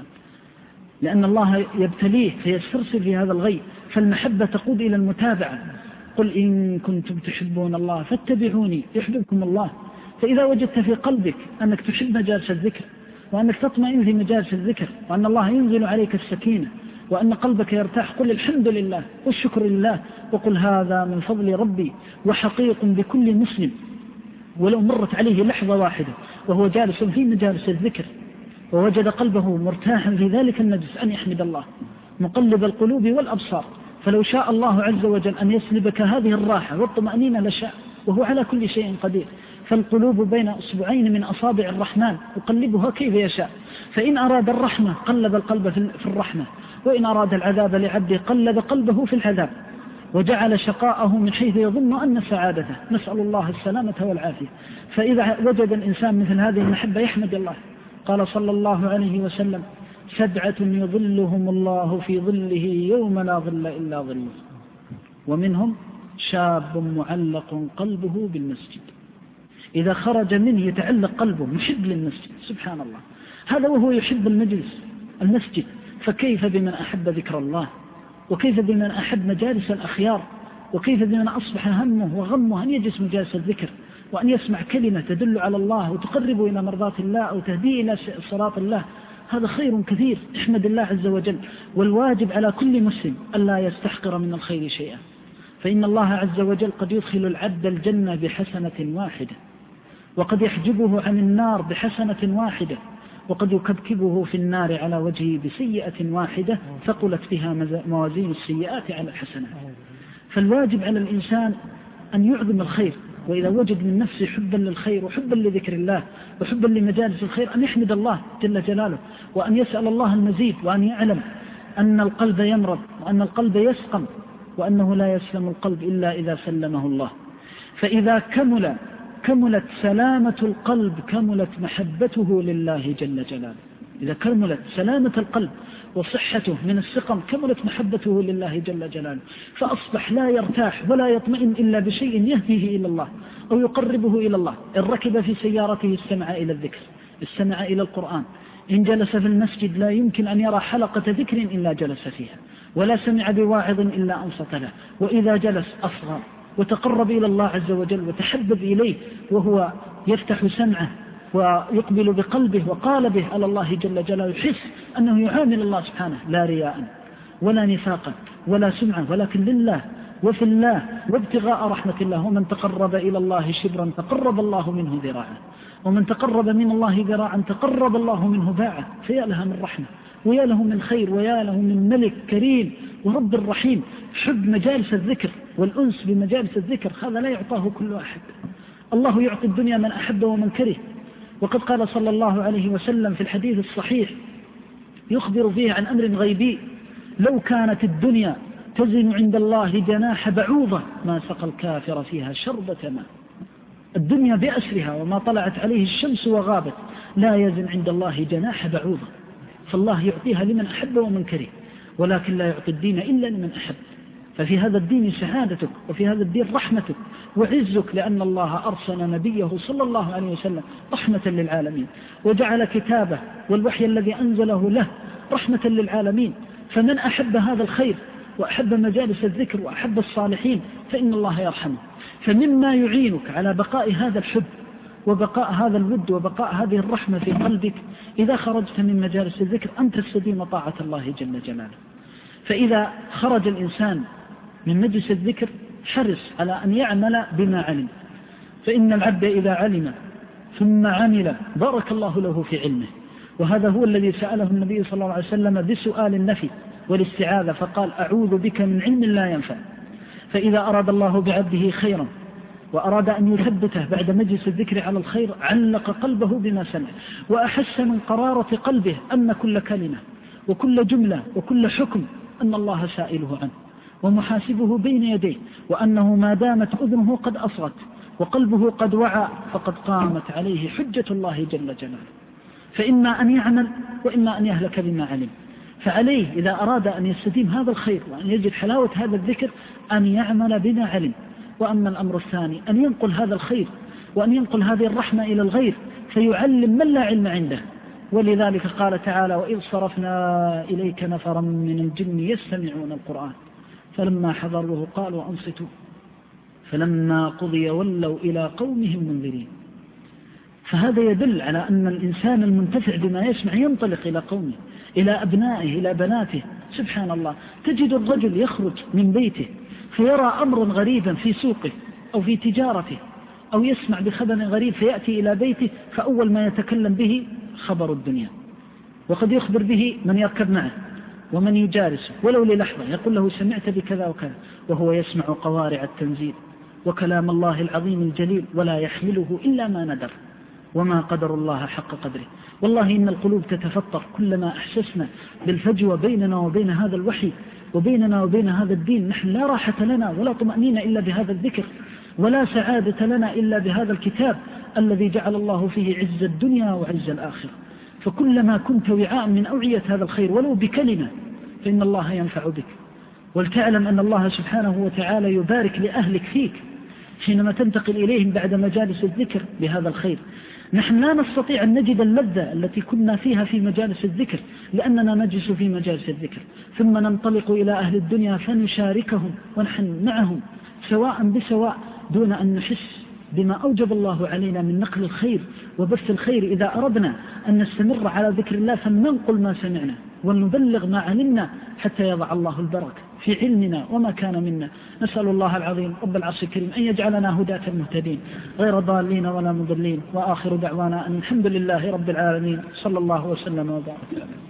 Speaker 2: لأن الله يبتليه فيسترسل في هذا الغي. فالمحبة تقود إلى المتابعة. قل إن كنتم تحبون الله فاتبعوني يحببكم الله. فإذا وجدت في قلبك أنك تحب مجالس الذكر، وأنك تطمئن في مجالس الذكر، وأن الله ينزل عليك السكينة، وأن قلبك يرتاح، قل الحمد لله والشكر لله، وقل هذا من فضل ربي وحقيق بكل مسلم ولو مرت عليه لحظة واحدة وهو جالس في مجالس الذكر ووجد قلبه مرتاحا في ذلك المجلس أن يحمد الله مقلب القلوب والأبصار. فلو شاء الله عز وجل أن يسلبك هذه الراحة والطمأنينة لشاء، وهو على كل شيء قدير. فالقلوب بين أصبعين من أصابع الرحمن يقلبها كيف يشاء، فإن أراد الرحمة قلب القلب في الرحمة، وإن أراد العذاب لعبده قلب قلبه في العذاب، وجعل شقاءه من حيث يظن أن سعادته. نسأل الله السلامة والعافية. فإذا وجد الإنسان مثل هذه المحبة يحمد الله. قال صلى الله عليه وسلم 7 يظلهم الله في ظله يوم لا ظل إلا ظله، ومنهم شاب معلق قلبه بالمسجد، إذا خرج منه يتعلق قلبه محب للمسجد. سبحان الله، هذا وهو يحب المسجد. فكيف بمن أحب ذكر الله، وكيف بمن أحب مجالس الأخيار، وكيف بمن أصبح همه وغمه أن يجلس مجالس الذكر، وأن يسمع كلمة تدل على الله وتقرب إلى مرضاة الله أو تهدي إلى صراط الله. هذا خير كثير. احمد الله عز وجل. والواجب على كل مسلم ألا يستحقر من الخير شيئا، فإن الله عز وجل قد يدخل العبد الجنة بحسنة واحدة، وقد يحجبه عن النار بحسنة واحدة، وقد يكبكبه في النار على وجهه بسيئة واحدة ثقلت بها موازين السيئات على الحسنات. فالواجب على الإنسان أن يعظم الخير، وإذا وجد من نفسه حبا للخير وحبا لذكر الله وحبا لمجالس الخير أن يحمد الله جل جلاله، وأن يسأل الله المزيد، وأن يعلم أن القلب يمرض، وأن القلب يسقم، وأنه لا يسلم القلب إلا إذا سلمه الله. فإذا كملت سلامة القلب كملت محبته لله جل جلاله. إذا كملت سلامة القلب وصحته من السقم كملت محبته لله جل جلاله، فأصبح لا يرتاح ولا يطمئن إلا بشيء يهديه إلى الله أو يقربه إلى الله. إن ركب في سيارته استمع إلى الذكر، استمع إلى القرآن. إن جلس في المسجد لا يمكن أن يرى حلقة ذكر إلا جلس فيها، ولا سمع بواعظ إلا أنصت له. وإذا جلس أصغر وتقرب إلى الله عز وجل وتحبب إليه، وهو يفتح سمعه ويقبل بقلبه وقالبه على الله جل جلاله، يحس أنه يعامل الله سبحانه لا رياء ولا نفاقا ولا سمعة، ولكن لله وفي الله وابتغاء رحمة الله. ومن تقرب إلى الله شبرا تقرب الله منه ذراعا، ومن تقرب من الله ذراعا تقرب الله منه باعا. فيا لها من رحمة، ويا له من خير، ويا له من ملك كريم ورب الرحيم. حب مجالس الذكر والأنس بمجالس الذكر، هذا لا يعطاه كل أحد. الله يعطي الدنيا من أحب ومن كره. وقد قال صلى الله عليه وسلم في الحديث الصحيح يخبر فيه عن أمر غيبي: لو كانت الدنيا تزن عند الله جناح بعوضة ما سقى الكافر فيها شربة ماء. الدنيا بأسرها وما طلعت عليه الشمس وغابت لا يزن عند الله جناح بعوضة. فالله يعطيها لمن أحب ومن كره، ولكن لا يعطي الدين إلا لمن أحب. ففي هذا الدين سعادتك، وفي هذا الدين رحمتك وعزك، لأن الله أرسل نبيه صلى الله عليه وسلم رحمة للعالمين، وجعل كتابه والوحي الذي أنزله له رحمة للعالمين. فمن أحب هذا الخير وأحب مجالس الذكر وأحب الصالحين فإن الله يرحمه. فمما يعينك على بقاء هذا الحب وبقاء هذا الود وبقاء هذه الرحمة في قلبك إذا خرجت من مجالس الذكر أن تستديم طاعة الله جل جلاله. فإذا خرج الإنسان من مجلس الذكر حرص على أن يعمل بما علم، فإن العبد إذا علم ثم عمل بارك الله له في علمه. وهذا هو الذي سأله النبي صلى الله عليه وسلم بسؤال النفي والاستعاذة، فقال: أعوذ بك من علم لا ينفع. فإذا أراد الله بعبده خيرا وأراد أن يثبته بعد مجلس الذكر على الخير علق قلبه بما سمع، وأحس من قرارة قلبه أن كل كلمة وكل جملة وكل حكم أن الله سائله عنه ومحاسبه بين يديه، وأنه ما دامت أذنه قد أصغت وقلبه قد وعى فقد قامت عليه حجة الله جل جلاله، فإما أن يعمل وإما أن يهلك بما علم. فعليه إذا أراد أن يستديم هذا الخير وأن يجد حلاوة هذا الذكر أن يعمل بما علم. وأما الأمر الثاني أن ينقل هذا الخير وأن ينقل هذه الرحمة إلى الغير فيعلم من لا علم عنده. ولذلك قال تعالى: وإذ صرفنا إليك نفرا من الجن يستمعون القرآن فلما حضروه قالوا أنصتوا فلما قضي ولوا إلى قومهم منذرين. فهذا يدل على أن الإنسان المنتفع بما يسمع ينطلق إلى قومه، إلى أبنائه، إلى بناته. سبحان الله، تجد الرجل يخرج من بيته فيرى أمرا غريبا في سوقه أو في تجارته، أو يسمع بخبر غريب فيأتي إلى بيته فأول ما يتكلم به خبر الدنيا، وقد يخبر به من يركب معه ومن يجالسه ولو للحظة، يقول له سمعت بكذا وكذا، وهو يسمع قوارع التنزيل وكلام الله العظيم الجليل ولا يحمله إلا ما ندر وما قدر الله حق قدره. والله إن القلوب تتفطر كلما أحسسنا بالفجوة بيننا وبين هذا الوحي وبيننا وبين هذا الدين. نحن لا راحة لنا ولا طمأنينة إلا بهذا الذكر، ولا سعادة لنا إلا بهذا الكتاب الذي جعل الله فيه عز الدنيا وعز الآخرة. فكلما كنت وعاء من أوعية هذا الخير ولو بكلمة فإن الله ينفع بك، ولتعلم أن الله سبحانه وتعالى يبارك لأهلك فيك حينما تنتقل إليهم بعد مجالس الذكر بهذا الخير. نحن لا نستطيع أن نجد اللذة التي كنا فيها في مجالس الذكر لأننا نجلس في مجالس الذكر، ثم ننطلق إلى أهل الدنيا فنشاركهم ونحن معهم سواء بسواء دون أن نحس بما أوجب الله علينا من نقل الخير وبث الخير. إذا أردنا أن نستمر على ذكر الله فلننقل ما سمعنا ونبلغ ما علمنا حتى يضع الله البركة في علمنا وما كان منا. نسأل الله العظيم رب العرش الكريم أن يجعلنا هداة مهتدين غير ضالين ولا مضلين. وآخر دعوانا أن الحمد لله رب العالمين، صلى الله وسلم وبارك.